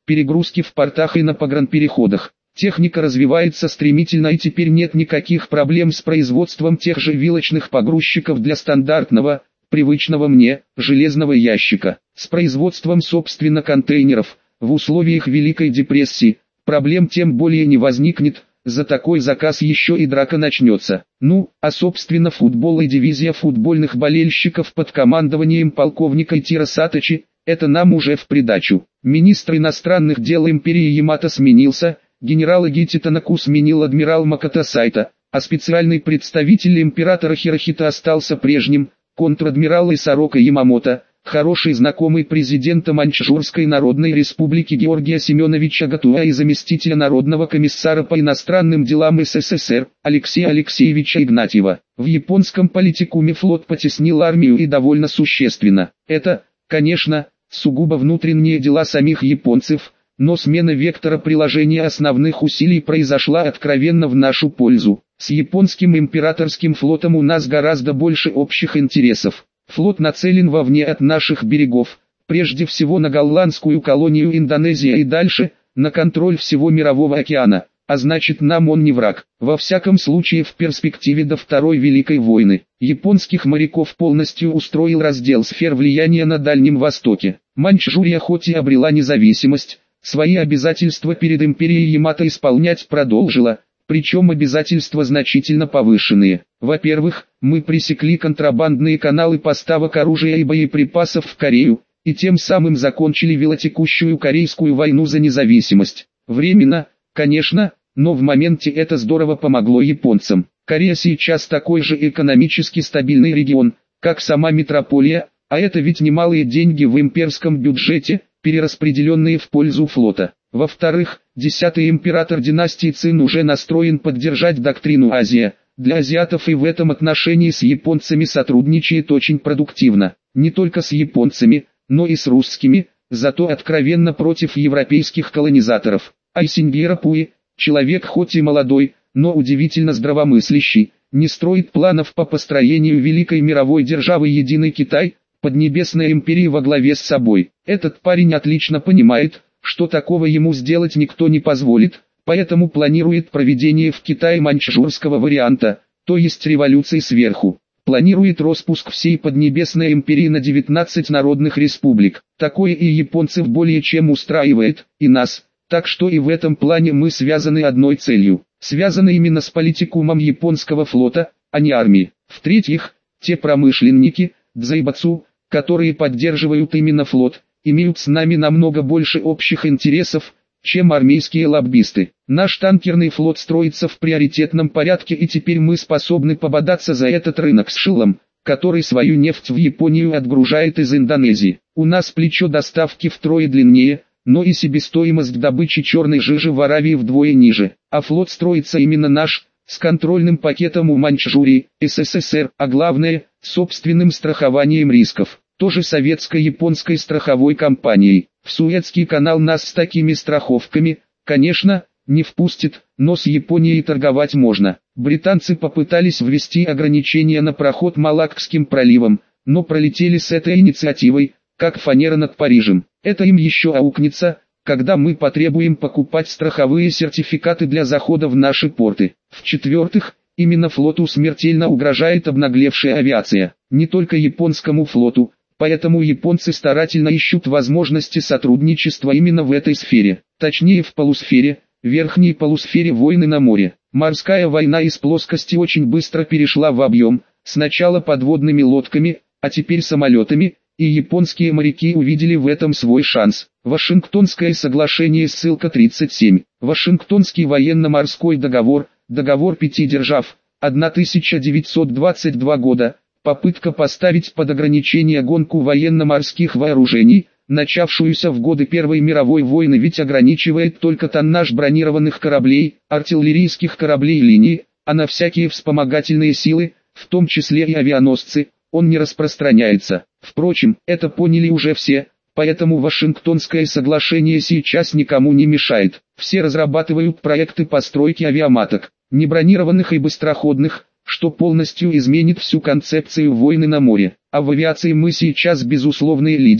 перегрузки в портах и на погранпереходах. Техника развивается стремительно, и теперь нет никаких проблем с производством тех же вилочных погрузчиков для стандартного, привычного мне, железного ящика. С производством собственно контейнеров, в условиях Великой депрессии, проблем тем более не возникнет, за такой заказ еще и драка начнется. Ну, а собственно футбол и дивизия футбольных болельщиков под командованием полковника Итиро Саточи, это нам уже в придачу. Министр иностранных дел империи Ямато сменился, генерал Игити Танаку сменил адмирал Макото Сайто, а специальный представитель императора Хирохито остался прежним, контр-адмирал Исарока Ямамото, хороший знакомый президента Маньчжурской Народной Республики Георгия Семеновича Гатуа и заместителя Народного комиссара по иностранным делам СССР Алексея Алексеевича Игнатьева. В японском политикуме флот потеснил армию и довольно существенно. Это, конечно, сугубо внутренние дела самих японцев, но смена вектора приложения основных усилий произошла откровенно в нашу пользу. С японским императорским флотом у нас гораздо больше общих интересов. Флот нацелен вовне от наших берегов, прежде всего на голландскую колонию Индонезия и дальше, на контроль всего Мирового океана, а значит нам он не враг. Во всяком случае в перспективе до Второй Великой войны. Японских моряков полностью устроил раздел сфер влияния на Дальнем Востоке. Маньчжурия хоть и обрела независимость, свои обязательства перед империей Ямато исполнять продолжила, причем обязательства значительно повышенные. Во-первых, мы пресекли контрабандные каналы поставок оружия и боеприпасов в Корею, и тем самым закончили велотекущую Корейскую войну за независимость. Временно, конечно, но в моменте это здорово помогло японцам. Корея сейчас такой же экономически стабильный регион, как сама метрополия, а это ведь немалые деньги в имперском бюджете, перераспределенные в пользу флота. Во-вторых, десятый император династии Цин уже настроен поддержать доктрину Азия. Для азиатов и в этом отношении с японцами сотрудничает очень продуктивно. Не только с японцами, но и с русскими, зато откровенно против европейских колонизаторов. Айсингера Пуи, человек хоть и молодой, но удивительно здравомыслящий, не строит планов по построению великой мировой державы Единый Китай, Поднебесной империи во главе с собой. Этот парень отлично понимает, что такого ему сделать никто не позволит, поэтому планирует проведение в Китае маньчжурского варианта, то есть революции сверху. Планирует распуск всей Поднебесной империи на девятнадцать народных республик. Такое и японцев более чем устраивает, и нас, так что и в этом плане мы связаны одной целью. Связаны именно с политикумом японского флота, а не армии. В-третьих, те промышленники, дзайбацу, которые поддерживают именно флот, имеют с нами намного больше общих интересов, чем армейские лоббисты. Наш танкерный флот строится в приоритетном порядке, и теперь мы способны пободаться за этот рынок с Шиллом, который свою нефть в Японию отгружает из Индонезии. У нас плечо доставки втрое длиннее, но и себестоимость добычи черной жижи в Аравии вдвое ниже. А флот строится именно наш, с контрольным пакетом у Маньчжурии, СССР, а главное, собственным страхованием рисков. Тоже советско-японской страховой компанией. В Суэцкий канал нас с такими страховками, конечно, не впустит, но с Японией торговать можно. Британцы попытались ввести ограничения на проход Малаккским проливом, но пролетели с этой инициативой, как фанера над Парижем. Это им еще аукнется, когда мы потребуем покупать страховые сертификаты для захода в наши порты. В-четвертых, именно флоту смертельно угрожает обнаглевшая авиация. Не только японскому флоту, поэтому японцы старательно ищут возможности сотрудничества именно в этой сфере. Точнее в полусфере, верхней полусфере войны на море. Морская война из плоскости очень быстро перешла в объем, сначала подводными лодками, а теперь самолетами, и японские моряки увидели в этом свой шанс. Вашингтонское соглашение, ссылка тридцать семь. Вашингтонский военно-морской договор, договор пяти держав, тысяча девятьсот двадцать два года, попытка поставить под ограничение гонку военно-морских вооружений, начавшуюся в годы Первой мировой войны, ведь ограничивает только тоннаж бронированных кораблей, артиллерийских кораблей линии, а на всякие вспомогательные силы, в том числе и авианосцы, он не распространяется. Впрочем, это поняли уже все, поэтому Вашингтонское соглашение сейчас никому не мешает. Все разрабатывают проекты постройки авиаматок, небронированных и быстроходных, что полностью изменит всю концепцию войны на море. А в авиации мы сейчас безусловные лидеры,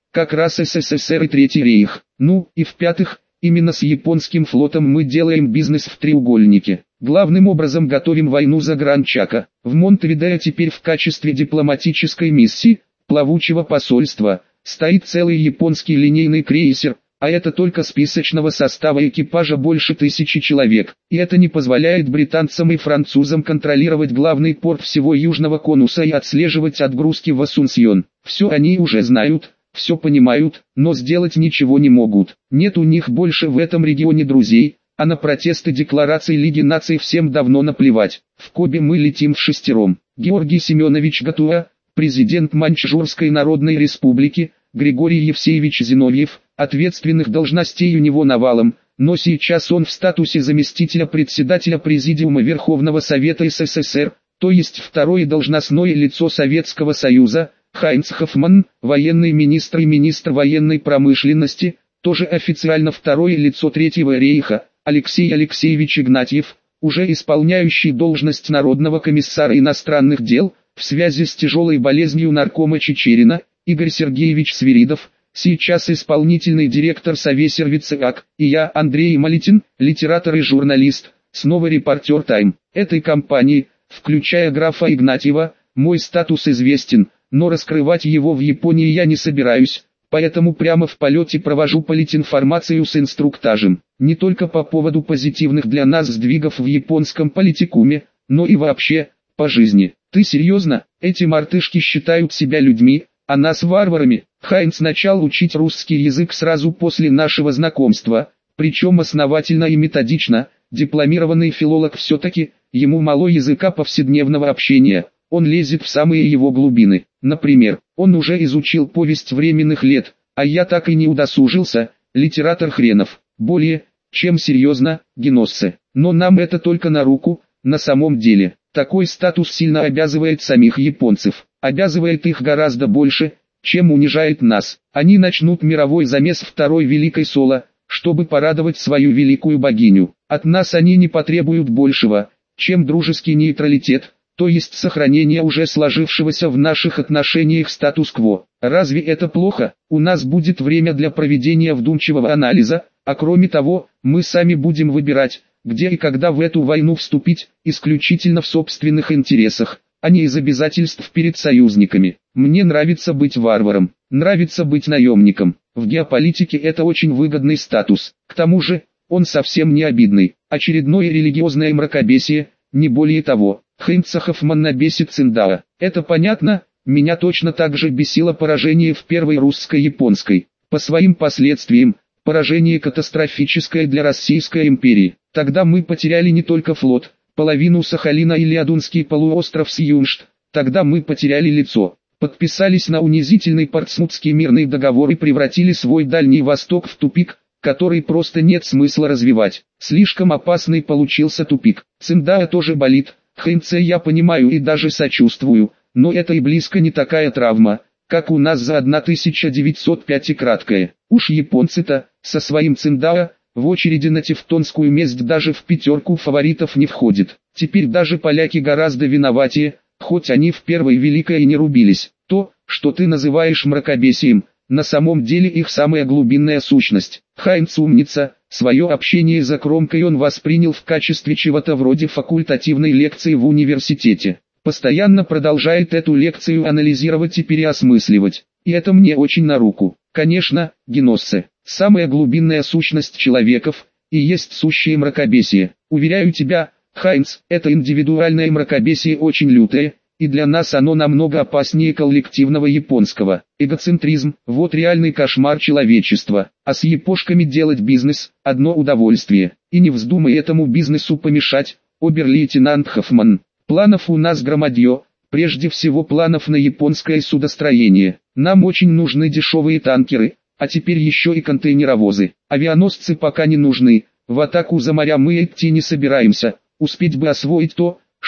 как раз СССР и Третий рейх. Ну, и в-пятых, именно с японским флотом мы делаем бизнес в треугольнике. Главным образом готовим войну за Гранд-Чако. В Монтевидео теперь в качестве дипломатической миссии, плавучего посольства, стоит целый японский линейный крейсер, а это только списочного состава экипажа больше тысячи человек. И это не позволяет британцам и французам контролировать главный порт всего Южного конуса и отслеживать отгрузки в Асунсьон. Все они уже знают, все понимают, но сделать ничего не могут. Нет у них больше в этом регионе друзей, а на протесты деклараций Лиги наций всем давно наплевать. В Кобе мы летим в шестером. Георгий Семенович Гатуа, президент Маньчжурской Народной Республики, Григорий Евсеевич Зиновьев, ответственных должностей у него навалом, но сейчас он в статусе заместителя председателя Президиума Верховного Совета СССР, то есть второе должностное лицо Советского Союза. Хайнц Хоффман, военный министр и министр военной промышленности, тоже официально второе лицо Третьего рейха. Алексей Алексеевич Игнатьев, уже исполняющий должность Народного комиссара иностранных дел, в связи с тяжелой болезнью наркома Чечерина. Игорь Сергеевич Свиридов, сейчас исполнительный директор Совесервица АК, и я, Андрей Малитин, литератор и журналист, снова репортер Тайм. Этой компании, включая графа Игнатьева, мой статус известен, но раскрывать его в Японии я не собираюсь, поэтому прямо в полете провожу политинформацию с инструктажем, не только по поводу позитивных для нас сдвигов в японском политикуме, но и вообще, по жизни. Ты серьезно? Эти мартышки считают себя людьми, а нас варварами. Хайнц начал учить русский язык сразу после нашего знакомства, причем основательно и методично. Дипломированный филолог все-таки, ему мало языка повседневного общения, он лезет в самые его глубины. Например, он уже изучил повесть временных лет, а я так и не удосужился, литератор хренов. Более, чем серьезно, геноссы. Но нам это только на руку, на самом деле. Такой статус сильно обязывает самих японцев, обязывает их гораздо больше, чем унижает нас. Они начнут мировой замес второй великой Соло, чтобы порадовать свою великую богиню. От нас они не потребуют большего, чем дружеский нейтралитет, то есть сохранение уже сложившегося в наших отношениях статус-кво. Разве это плохо? У нас будет время для проведения вдумчивого анализа, а кроме того, мы сами будем выбирать, где и когда в эту войну вступить, исключительно в собственных интересах, а не из обязательств перед союзниками. Мне нравится быть варваром, нравится быть наемником. В геополитике это очень выгодный статус. К тому же, он совсем не обидный. Очередное религиозное мракобесие, не более того. Хайнца Хоффмана бесит Циндао. Это понятно, меня точно так же бесило поражение в Первой русско-японской. По своим последствиям, поражение катастрофическое для Российской империи. Тогда мы потеряли не только флот, половину Сахалина или Адунский полуостров Сьюншт. Тогда мы потеряли лицо. Подписались на унизительный Портсмутский мирный договор и превратили свой Дальний Восток в тупик, который просто нет смысла развивать. Слишком опасный получился тупик. Циндао тоже болит. Хайнце я понимаю и даже сочувствую, но это и близко не такая травма, как у нас за тысяча девятьсот пять и краткое. Уж японцы-то, со своим Циндао, в очереди на тевтонскую месть даже в пятерку фаворитов не входит. Теперь даже поляки гораздо виноватее, хоть они в Первой Великой и не рубились. То, что ты называешь мракобесием, на самом деле их самая глубинная сущность. Хайнц умница, свое общение за кромкой он воспринял в качестве чего-то вроде факультативной лекции в университете. Постоянно продолжает эту лекцию анализировать и переосмысливать. И это мне очень на руку. Конечно, геноссы, самая глубинная сущность человеков, и есть сущее мракобесие. Уверяю тебя, Хайнц, это индивидуальное мракобесие очень лютое, и для нас оно намного опаснее коллективного японского. Эгоцентризм – вот реальный кошмар человечества, а с япошками делать бизнес – одно удовольствие. И не вздумай этому бизнесу помешать, обер-лейтенант Хоффман. Планов у нас громадье, прежде всего планов на японское судостроение. Нам очень нужны дешевые танкеры, а теперь еще и контейнеровозы. Авианосцы пока не нужны, в атаку за моря мы идти не собираемся, успеть бы освоить то,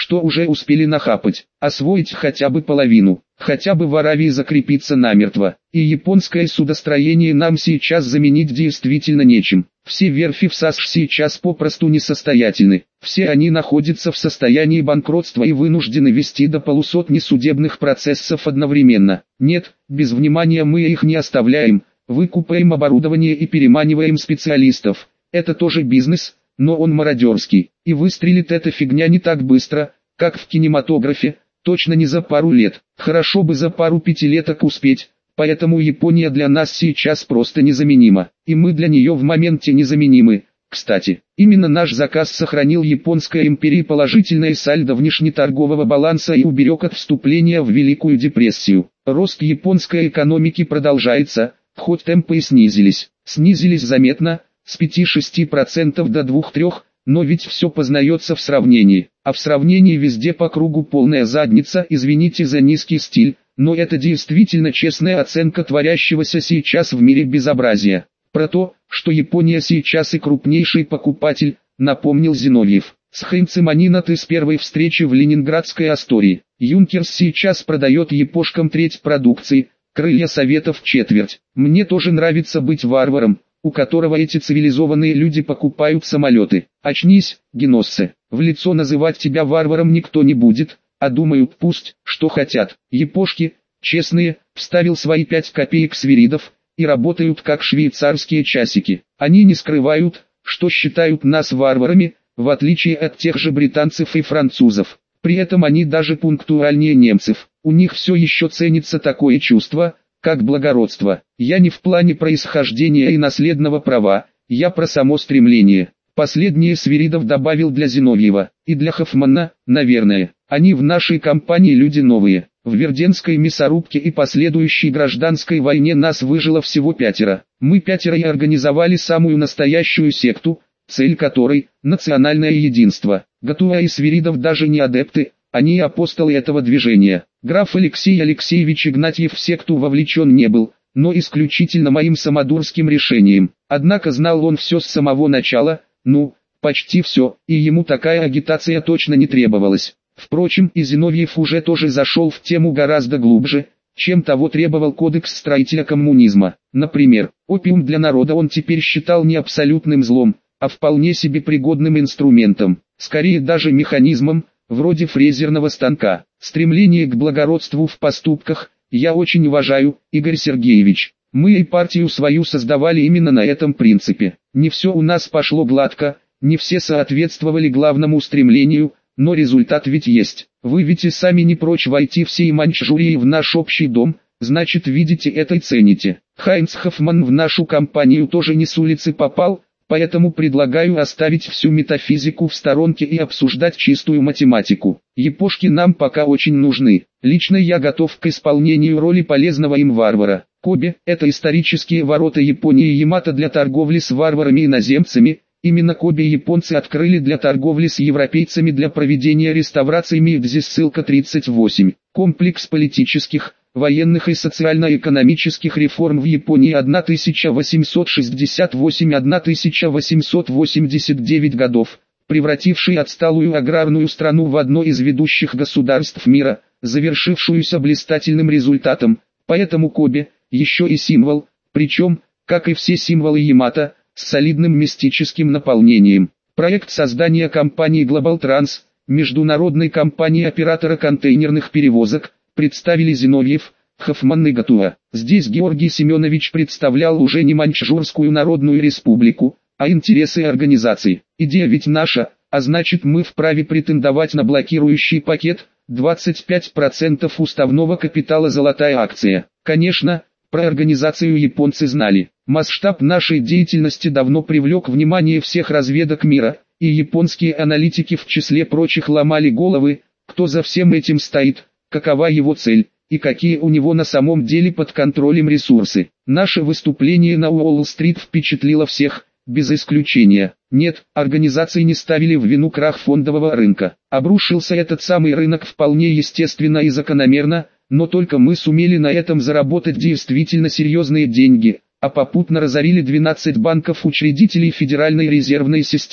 что уже успели нахапать, освоить хотя бы половину, хотя бы в Аравии закрепиться намертво. И японское судостроение нам сейчас заменить действительно нечем. Все верфи в САСШ сейчас попросту несостоятельны. Все они находятся в состоянии банкротства и вынуждены вести до полусотни судебных процессов одновременно. Нет, без внимания мы их не оставляем, выкупаем оборудование и переманиваем специалистов. Это тоже бизнес, но он мародерский. И выстрелит эта фигня не так быстро, как в кинематографе, точно не за пару лет. Хорошо бы за пару пятилеток успеть. Поэтому Япония для нас сейчас просто незаменима, и мы для нее в моменте незаменимы. Кстати, именно наш заказ сохранил японской империи положительное сальдо внешнеторгового баланса и уберег от вступления в Великую депрессию. Рост японской экономики продолжается, хоть темпы и снизились. Снизились заметно, с пяти-шести процентов до двух-трёх, но ведь все познается в сравнении. А в сравнении везде по кругу полная задница, извините за низкий стиль. Но это действительно честная оценка творящегося сейчас в мире безобразия. Про то, что Япония сейчас и крупнейший покупатель, напомнил Зиновьев. С Хайнцем они на «ты» с первой встречи в Ленинградской Астории. Юнкерс сейчас продает япошкам треть продукции, крылья Советов четверть. Мне тоже нравится быть варваром, у которого эти цивилизованные люди покупают самолеты. Очнись, Геноссе, в лицо называть тебя варваром никто не будет. А думают пусть, что хотят. Япошки, честные, вставил свои пять копеек Свиридов, и работают как швейцарские часики. Они не скрывают, что считают нас варварами, в отличие от тех же британцев и французов. При этом они даже пунктуальнее немцев. У них все еще ценится такое чувство, как благородство. Я не в плане происхождения и наследного права, я про само стремление. Последнее Свиридов добавил для Зиновьева, и для Хоффмана, наверное. Они в нашей компании люди новые. В Верденской мясорубке и последующей гражданской войне нас выжило всего пятеро. Мы пятеро и организовали самую настоящую секту, цель которой – национальное единство. Гатуа и Свиридов даже не адепты, они апостолы этого движения. Граф Алексей Алексеевич Игнатьев в секту вовлечен не был, но исключительно моим самодурским решением. Однако знал он все с самого начала, ну, почти все, и ему такая агитация точно не требовалась. Впрочем, и Зиновьев уже тоже зашел в тему гораздо глубже, чем того требовал кодекс строителя коммунизма. Например, опиум для народа он теперь считал не абсолютным злом, а вполне себе пригодным инструментом, скорее даже механизмом, вроде фрезерного станка. Стремление к благородству в поступках, я очень уважаю, Игорь Сергеевич. Мы и партию свою создавали именно на этом принципе. Не все у нас пошло гладко, не все соответствовали главному стремлению, но результат ведь есть. Вы ведь и сами не прочь войти всей Маньчжурией в наш общий дом, значит видите это и цените. Хайнц Хоффман в нашу компанию тоже не с улицы попал, поэтому предлагаю оставить всю метафизику в сторонке и обсуждать чистую математику. Япошки нам пока очень нужны. Лично я готов к исполнению роли полезного им варвара. Кобе – это исторические ворота Японии и Ямато для торговли с варварами и иноземцами. Именно Кобе японцы открыли для торговли с европейцами для проведения реставрации Мидзи. Ссылка тридцать восемь. Комплекс политических, военных и социально-экономических реформ в Японии тысяча восемьсот шестьдесят восемь — тысяча восемьсот восемьдесят девять годов, превративший отсталую аграрную страну в одно из ведущих государств мира, завершившуюся блистательным результатом. Поэтому Кобе – еще и символ, причем, как и все символы Ямато, с солидным мистическим наполнением. Проект создания компании Global Trans, международной компании оператора контейнерных перевозок, представили Зиновьев, Хоффман и Гатуа. Здесь Георгий Семенович представлял уже не Маньчжурскую Народную Республику, а интересы организации. Идея ведь наша, а значит мы вправе претендовать на блокирующий пакет, двадцать пять процентов уставного капитала золотая акция. Конечно, про организацию японцы знали. Масштаб нашей деятельности давно привлек внимание всех разведок мира, и японские аналитики в числе прочих ломали головы, кто за всем этим стоит, какова его цель, и какие у него на самом деле под контролем ресурсы. Наше выступление на Уолл-стрит впечатлило всех, без исключения. Нет, организации не ставили в вину крах фондового рынка. Обрушился этот самый рынок вполне естественно и закономерно, но только мы сумели на этом заработать действительно серьезные деньги, а попутно разорили двенадцать банков-учредителей Федеральной резервной системы.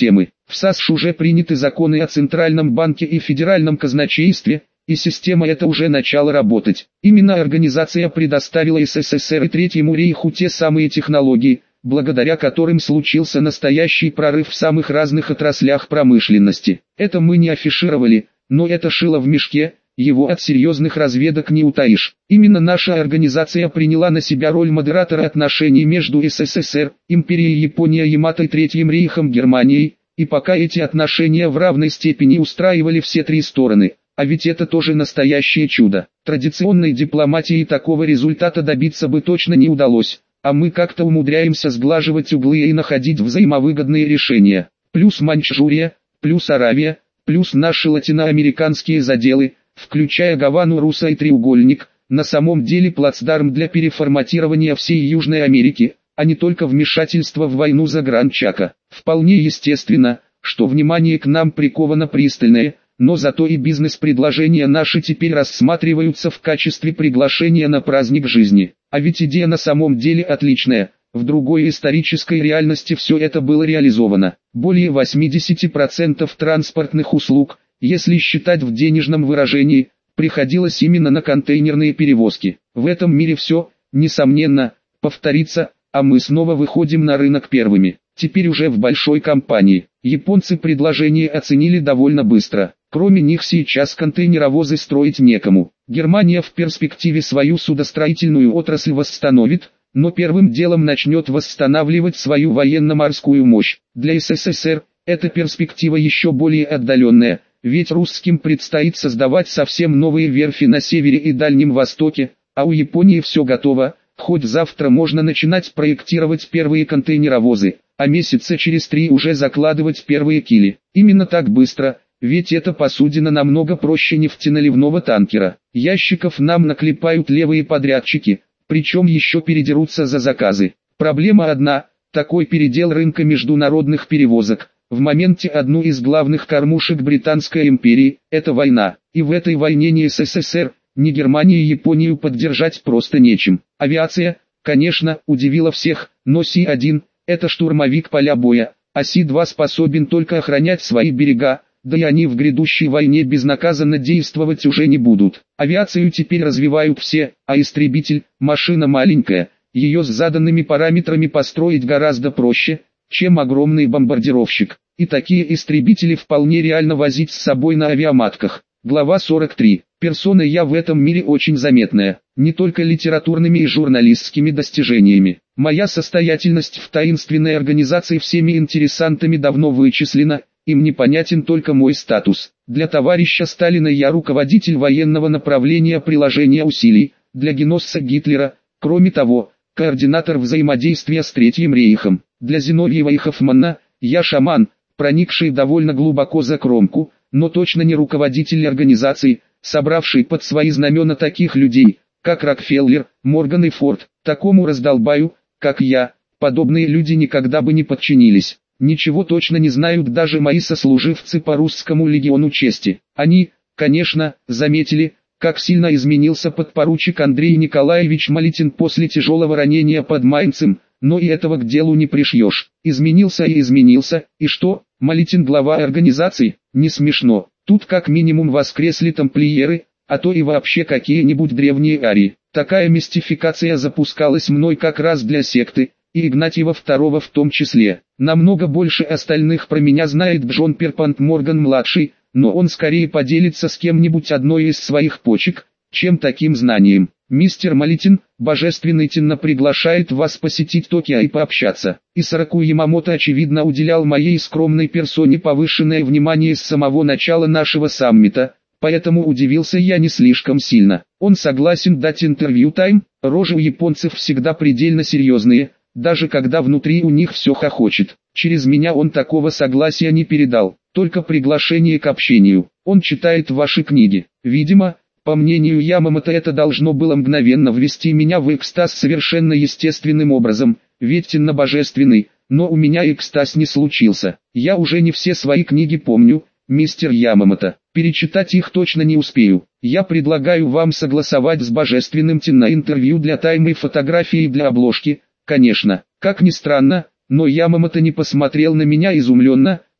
В САСШ уже приняты законы о Центральном банке и Федеральном казначействе, и система эта уже начала работать. Именно организация предоставила СССР и Третьему рейху те самые технологии, благодаря которым случился настоящий прорыв в самых разных отраслях промышленности. Это мы не афишировали, но это шило в мешке, его от серьезных разведок не утаишь. Именно наша организация приняла на себя роль модератора отношений между СССР, Империей Япония Ямато и Третьим рейхом Германией, и пока эти отношения в равной степени устраивали все три стороны. А ведь это тоже настоящее чудо. Традиционной дипломатией такого результата добиться бы точно не удалось, а мы как-то умудряемся сглаживать углы и находить взаимовыгодные решения. Плюс Маньчжурия, плюс Аравия, плюс наши латиноамериканские заделы, включая Гавану, Руса и Треугольник, на самом деле плацдарм для переформатирования всей Южной Америки, а не только вмешательство в войну за Гранд-Чако. Вполне естественно, что внимание к нам приковано пристальное, но зато и бизнес-предложения наши теперь рассматриваются в качестве приглашения на праздник жизни. А ведь идея на самом деле отличная, в другой исторической реальности все это было реализовано. Более восемьдесят процентов транспортных услуг, если считать в денежном выражении, приходилось именно на контейнерные перевозки. В этом мире все, несомненно, повторится, а мы снова выходим на рынок первыми. Теперь уже в большой компании. Японцы предложение оценили довольно быстро. Кроме них сейчас контейнеровозы строить некому. Германия в перспективе свою судостроительную отрасль восстановит, но первым делом начнет восстанавливать свою военно-морскую мощь. Для СССР эта перспектива еще более отдаленная, ведь русским предстоит создавать совсем новые верфи на севере и Дальнем Востоке, а у Японии все готово, хоть завтра можно начинать проектировать первые контейнеровозы, а месяца через три уже закладывать первые кили. Именно так быстро, ведь эта посудина намного проще нефтеналивного танкера. Ящиков нам наклепают левые подрядчики, причем еще передерутся за заказы. Проблема одна, такой передел рынка международных перевозок. В моменте одну из главных кормушек Британской империи – это война. И в этой войне ни СССР, ни Германию и Японию поддержать просто нечем. Авиация, конечно, удивила всех, но Си один – это штурмовик поля боя, а Си два способен только охранять свои берега, да и они в грядущей войне безнаказанно действовать уже не будут. Авиацию теперь развивают все, а истребитель – машина маленькая, ее с заданными параметрами построить гораздо проще, чем огромный бомбардировщик. И такие истребители вполне реально возить с собой на авиаматках. Глава сорок три. Персона я в этом мире очень заметная, не только литературными и журналистскими достижениями. Моя состоятельность в таинственной организации всеми интересантами давно вычислена, им непонятен только мой статус. Для товарища Сталина я руководитель военного направления приложения усилий, для Геносса Гитлера, кроме того, координатор взаимодействия с Третьим рейхом. Для Зиновьева и Хоффмана я шаман, проникший довольно глубоко за кромку, но точно не руководитель организации, собравший под свои знамена таких людей, как Рокфеллер, Морган и Форд. Такому раздолбаю, как я, подобные люди никогда бы не подчинились. Ничего точно не знают даже мои сослуживцы по русскому легиону чести. Они, конечно, заметили, как сильно изменился подпоручик Андрей Николаевич Малитин после тяжелого ранения под Майнцем, но и этого к делу не пришьешь. Изменился и изменился, и что, Малитин глава организации? Не смешно. Тут как минимум воскресли тамплиеры, а то и вообще какие-нибудь древние арии. Такая мистификация запускалась мной как раз для секты, и Игнатьева второго в том числе. Намного больше остальных про меня знает Джон Перпант Морган-младший, но он скорее поделится с кем-нибудь одной из своих почек, чем таким знанием. Мистер Малитин, божественный Тинна приглашает вас посетить Токио и пообщаться. Исараку Ямамото очевидно уделял моей скромной персоне повышенное внимание с самого начала нашего саммита, поэтому удивился я не слишком сильно. Он согласен дать интервью Time, рожи у японцев всегда предельно серьезные, даже когда внутри у них все хохочет. Через меня он такого согласия не передал, только приглашение к общению. Он читает ваши книги. Видимо, по мнению Ямамото, это должно было мгновенно ввести меня в экстаз совершенно естественным образом, ведь Тинна божественный, но у меня экстаз не случился. Я уже не все свои книги помню, мистер Ямамото, перечитать их точно не успею. Я предлагаю вам согласовать с божественным Тинна интервью для тайм и фотографии для обложки, конечно. Как ни странно, но Ямамото не посмотрел на меня изумленно,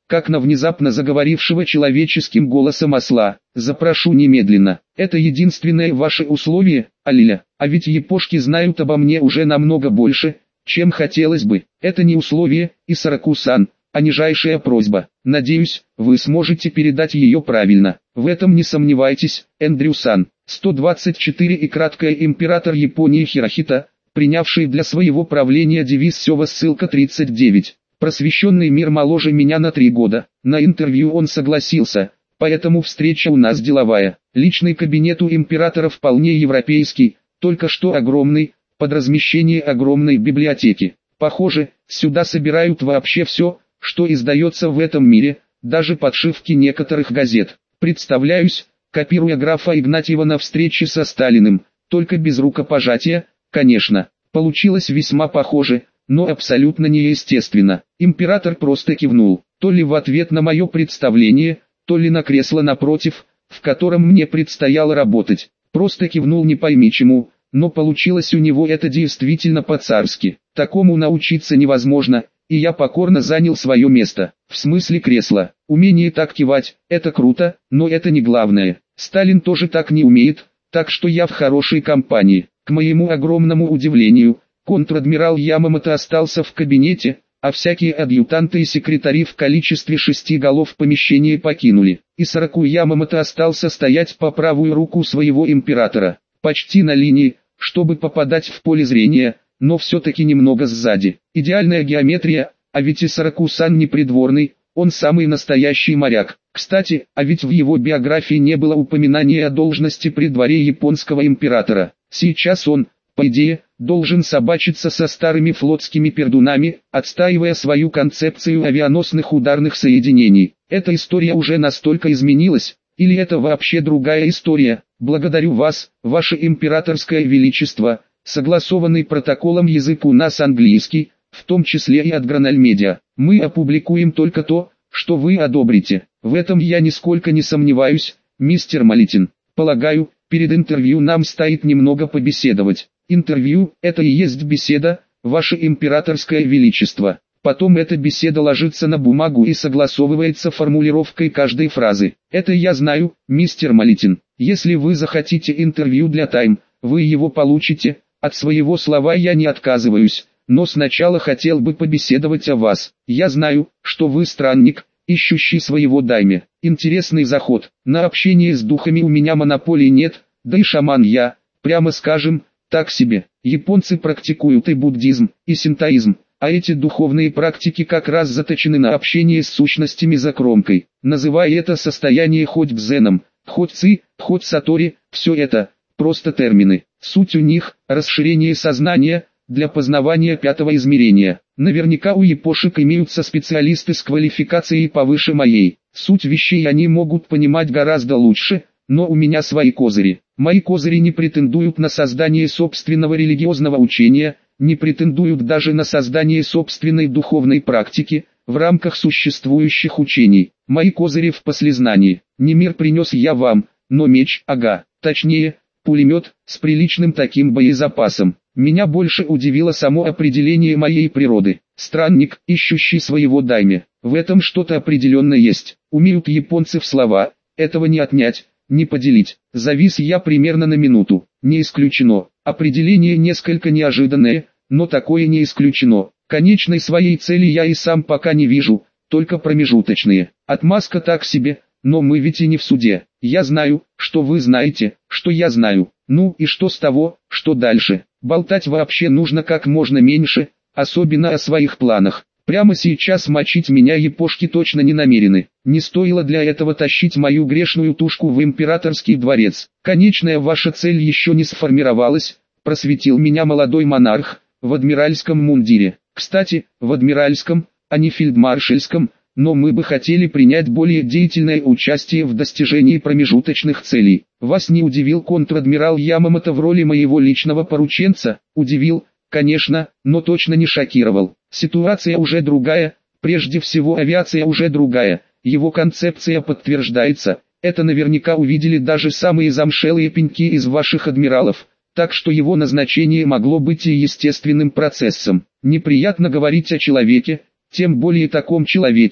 как на внезапно заговорившего человеческим голосом осла. «Запрошу немедленно. Это единственное ваше условие, Алиля? А ведь япошки знают обо мне уже намного больше, чем хотелось бы. Это не условие, Исараку-сан, а нижайшая просьба. Надеюсь, вы сможете передать ее правильно. В этом не сомневайтесь, Эндрю-сан». сто двадцать четыре и краткое император Японии Хирохита, принявший для своего правления девиз Сёва, ссылка тридцать девять. Просвещенный мир моложе меня на три года. На интервью он согласился, поэтому встреча у нас деловая. Личный кабинет у императора вполне европейский, только что огромный, под размещение огромной библиотеки. Похоже, сюда собирают вообще все, что издается в этом мире, даже подшивки некоторых газет. Представляюсь, копируя графа Игнатьева на встрече со Сталиным, только без рукопожатия, конечно. Получилось весьма похоже, но абсолютно неестественно. Император просто кивнул, то ли в ответ на мое представление, то ли на кресло напротив, в котором мне предстояло работать. Просто кивнул не пойми чему, но получилось у него это действительно по-царски. Такому научиться невозможно, и я покорно занял свое место. В смысле кресла. Умение так кивать, это круто, но это не главное. Сталин тоже так не умеет, так что я в хорошей компании. К моему огромному удивлению, контр-адмирал Ямамото остался в кабинете, а всякие адъютанты и секретари в количестве шести голов помещение покинули. Исараку Ямамото остался стоять по правую руку своего императора, почти на линии, чтобы попадать в поле зрения, но все-таки немного сзади. Идеальная геометрия, а ведь Исараку-сан не придворный, он самый настоящий моряк. Кстати, а ведь в его биографии не было упоминания о должности при дворе японского императора. Сейчас он, по идее, должен собачиться со старыми флотскими пердунами, отстаивая свою концепцию авианосных ударных соединений. Эта история уже настолько изменилась, или это вообще другая история? Благодарю вас, ваше императорское величество. Согласованный протоколом язык у нас английский, в том числе и от Гранальмедиа. Мы опубликуем только то, что вы одобрите. В этом я нисколько не сомневаюсь, мистер Малитин. Полагаю, перед интервью нам стоит немного побеседовать. Интервью – это и есть беседа, ваше императорское величество. Потом эта беседа ложится на бумагу и согласовывается формулировкой каждой фразы. Это я знаю, мистер Малитин. Если вы захотите интервью для Time, вы его получите. От своего слова я не отказываюсь, но сначала хотел бы побеседовать о вас. Я знаю, что вы странник, ищущий своего дайме. Интересный заход. На общение с духами у меня монополии нет, да и шаман я, прямо скажем, так себе. Японцы практикуют и буддизм, и синтоизм, а эти духовные практики как раз заточены на общение с сущностями за кромкой. Называй это состояние хоть дзеном, хоть ци, хоть сатори, все это просто термины. Суть у них – расширение сознания для познавания пятого измерения. Наверняка у япошек имеются специалисты с квалификацией повыше моей. Суть вещей они могут понимать гораздо лучше, но у меня свои козыри. Мои козыри не претендуют на создание собственного религиозного учения, не претендуют даже на создание собственной духовной практики в рамках существующих учений. Мои козыри в послезнании. Не мир принес я вам, но меч, ага, точнее, пулемет, с приличным таким боезапасом. Меня больше удивило само определение моей природы. Странник, ищущий своего дайме. В этом что-то определенно есть. Умеют японцы в слова, этого не отнять, не поделить. Завис я примерно на минуту. Не исключено. Определение несколько неожиданное, но такое не исключено. Конечной своей цели я и сам пока не вижу, только промежуточные. Отмазка так себе, но мы ведь и не в суде. Я знаю, что вы знаете, что я знаю. Ну и что с того, что дальше? Болтать вообще нужно как можно меньше, особенно о своих планах. Прямо сейчас мочить меня япошки точно не намерены. Не стоило для этого тащить мою грешную тушку в императорский дворец. Конечная ваша цель еще не сформировалась, просветил меня молодой монарх, в адмиральском мундире. Кстати, в адмиральском, а не фельдмаршальском, но мы бы хотели принять более деятельное участие в достижении промежуточных целей. Вас не удивил контр-адмирал Ямамото в роли моего личного порученца? Удивил, конечно, но точно не шокировал. Ситуация уже другая, прежде всего авиация уже другая, его концепция подтверждается, это наверняка увидели даже самые замшелые пеньки из ваших адмиралов, так что его назначение могло быть и естественным процессом. Неприятно говорить о человеке, тем более таком человеке,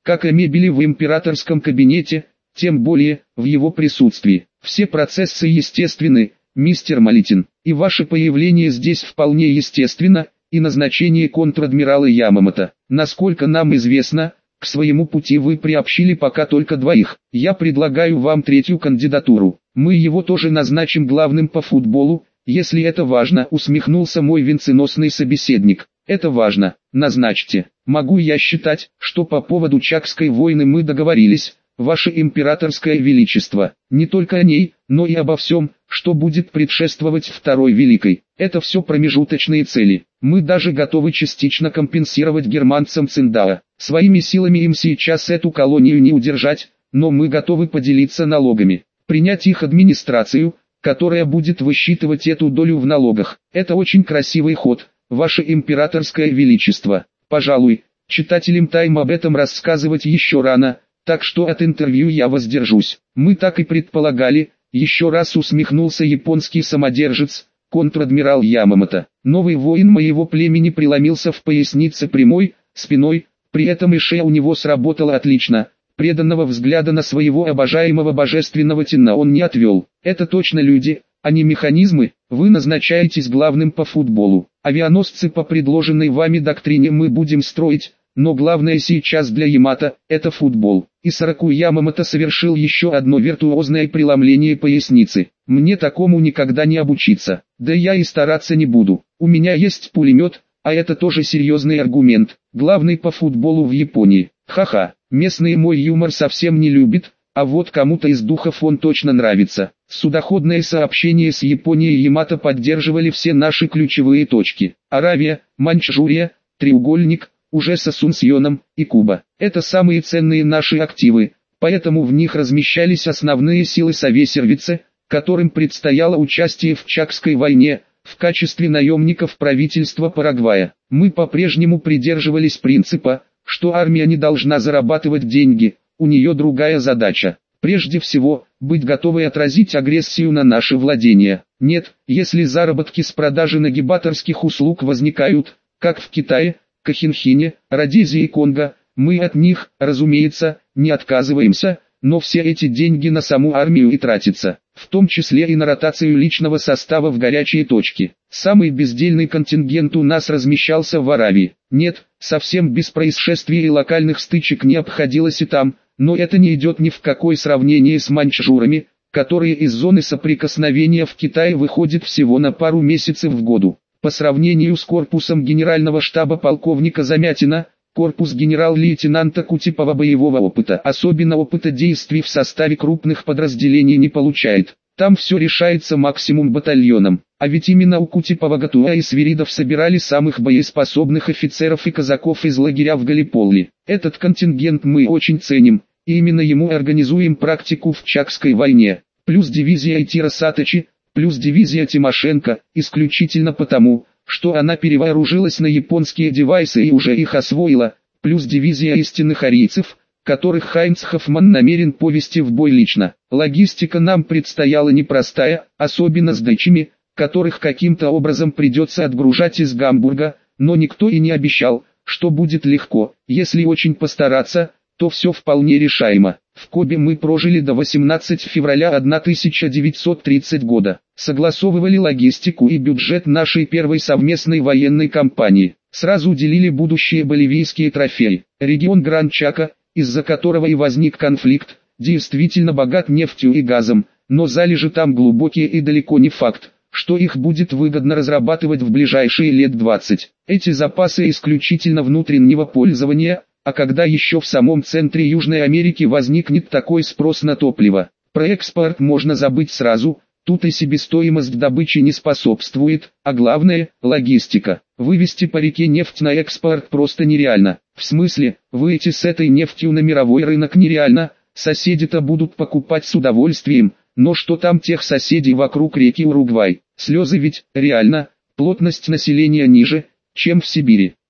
как о мебели в императорском кабинете, тем более в его присутствии. Все процессы естественны, мистер Малитин, и ваше появление здесь вполне естественно, и назначение контр-адмирала Ямамото. Насколько нам известно, к своему пути вы приобщили пока только двоих. Я предлагаю вам третью кандидатуру. Мы его тоже назначим главным по футболу, если это важно, усмехнулся мой венценосный собеседник. Это важно, назначьте. Могу я считать, что по поводу Чакской войны мы договорились, ваше императорское величество, не только о ней, но и обо всем, что будет предшествовать Второй Великой. Это все промежуточные цели. Мы даже готовы частично компенсировать германцам Циндао. Своими силами им сейчас эту колонию не удержать, но мы готовы поделиться налогами. Принять их администрацию, которая будет высчитывать эту долю в налогах. Это очень красивый ход, ваше императорское величество. Пожалуй, читателям Тайм об этом рассказывать еще рано, так что от интервью я воздержусь. Мы так и предполагали, еще раз усмехнулся японский самодержец, контр-адмирал Ямамото. Новый воин моего племени преломился в пояснице прямой, спиной, при этом и шея у него сработала отлично. Преданного взгляда на своего обожаемого божественного Тинна он не отвел. Это точно люди, а не механизмы. Вы назначаетесь главным по футболу. Авианосцы по предложенной вами доктрине мы будем строить, но главное сейчас для Ямато – это футбол. И Сараку Ямамото совершил еще одно виртуозное преломление поясницы. Мне такому никогда не обучиться. Да я и стараться не буду. У меня есть пулемет, а это тоже серьезный аргумент. Главный по футболу в Японии. Ха-ха, местный мой юмор совсем не любит, а вот кому-то из духов он точно нравится. Судоходное сообщение с Японией Ямато поддерживали все наши ключевые точки. Аравия, Маньчжурия, треугольник, уже с Асунсьоном, и Куба. Это самые ценные наши активы, поэтому в них размещались основные силы Совесервице, которым предстояло участие в Чакской войне, в качестве наемников правительства Парагвая. Мы по-прежнему придерживались принципа, что армия не должна зарабатывать деньги, у нее другая задача. Прежде всего, быть готовой отразить агрессию на наши владения. Нет, если заработки с продажи нагибаторских услуг возникают, как в Китае, Кохинхине, Родезии и Конго, мы от них, разумеется, не отказываемся, но все эти деньги на саму армию и тратятся, в том числе и на ротацию личного состава в горячие точки. Самый бездельный контингент у нас размещался в Аравии. Нет, совсем без происшествий и локальных стычек не обходилось и там, но это не идет ни в какое сравнение с маньчжурами, которые из зоны соприкосновения в Китае выходят всего на пару месяцев в году. По сравнению с корпусом генерального штаба полковника Замятина, корпус генерал-лейтенанта Кутипова боевого опыта, особенно опыта действий в составе крупных подразделений, не получает. Там все решается максимум батальоном. А ведь именно у Кутипова Гатуа и Свиридов собирали самых боеспособных офицеров и казаков из лагеря в Галиполи. Этот контингент мы очень ценим, и именно ему организуем практику в Чакской войне. Плюс дивизия Итира Саточи, плюс дивизия Тимошенко, исключительно потому, что она перевооружилась на японские девайсы и уже их освоила, плюс дивизия истинных арийцев, которых Хайнц Хоффман намерен повести в бой лично. Логистика нам предстояла непростая, особенно с дачами, которых каким-то образом придется отгружать из Гамбурга, но никто и не обещал, что будет легко. Если очень постараться, то все вполне решаемо. В Кобе мы прожили до восемнадцатого февраля тысяча девятьсот тридцатого года. Согласовывали логистику и бюджет нашей первой совместной военной кампании. Сразу делили будущие боливийские трофеи. Регион Гран-Чако, из-за которого и возник конфликт, действительно богат нефтью и газом, но залежи там глубокие и далеко не факт, что их будет выгодно разрабатывать в ближайшие лет двадцать. Эти запасы исключительно внутреннего пользования, а когда еще в самом центре Южной Америки возникнет такой спрос на топливо, про экспорт можно забыть сразу, тут и себестоимость добычи не способствует, а главное – логистика. Вывести по реке нефть на экспорт просто нереально. В смысле, выйти с этой нефтью на мировой рынок нереально, соседи-то будут покупать с удовольствием, но что там тех соседей вокруг реки Уругвай? Слезы ведь, реально, плотность населения ниже, чем в Сибири.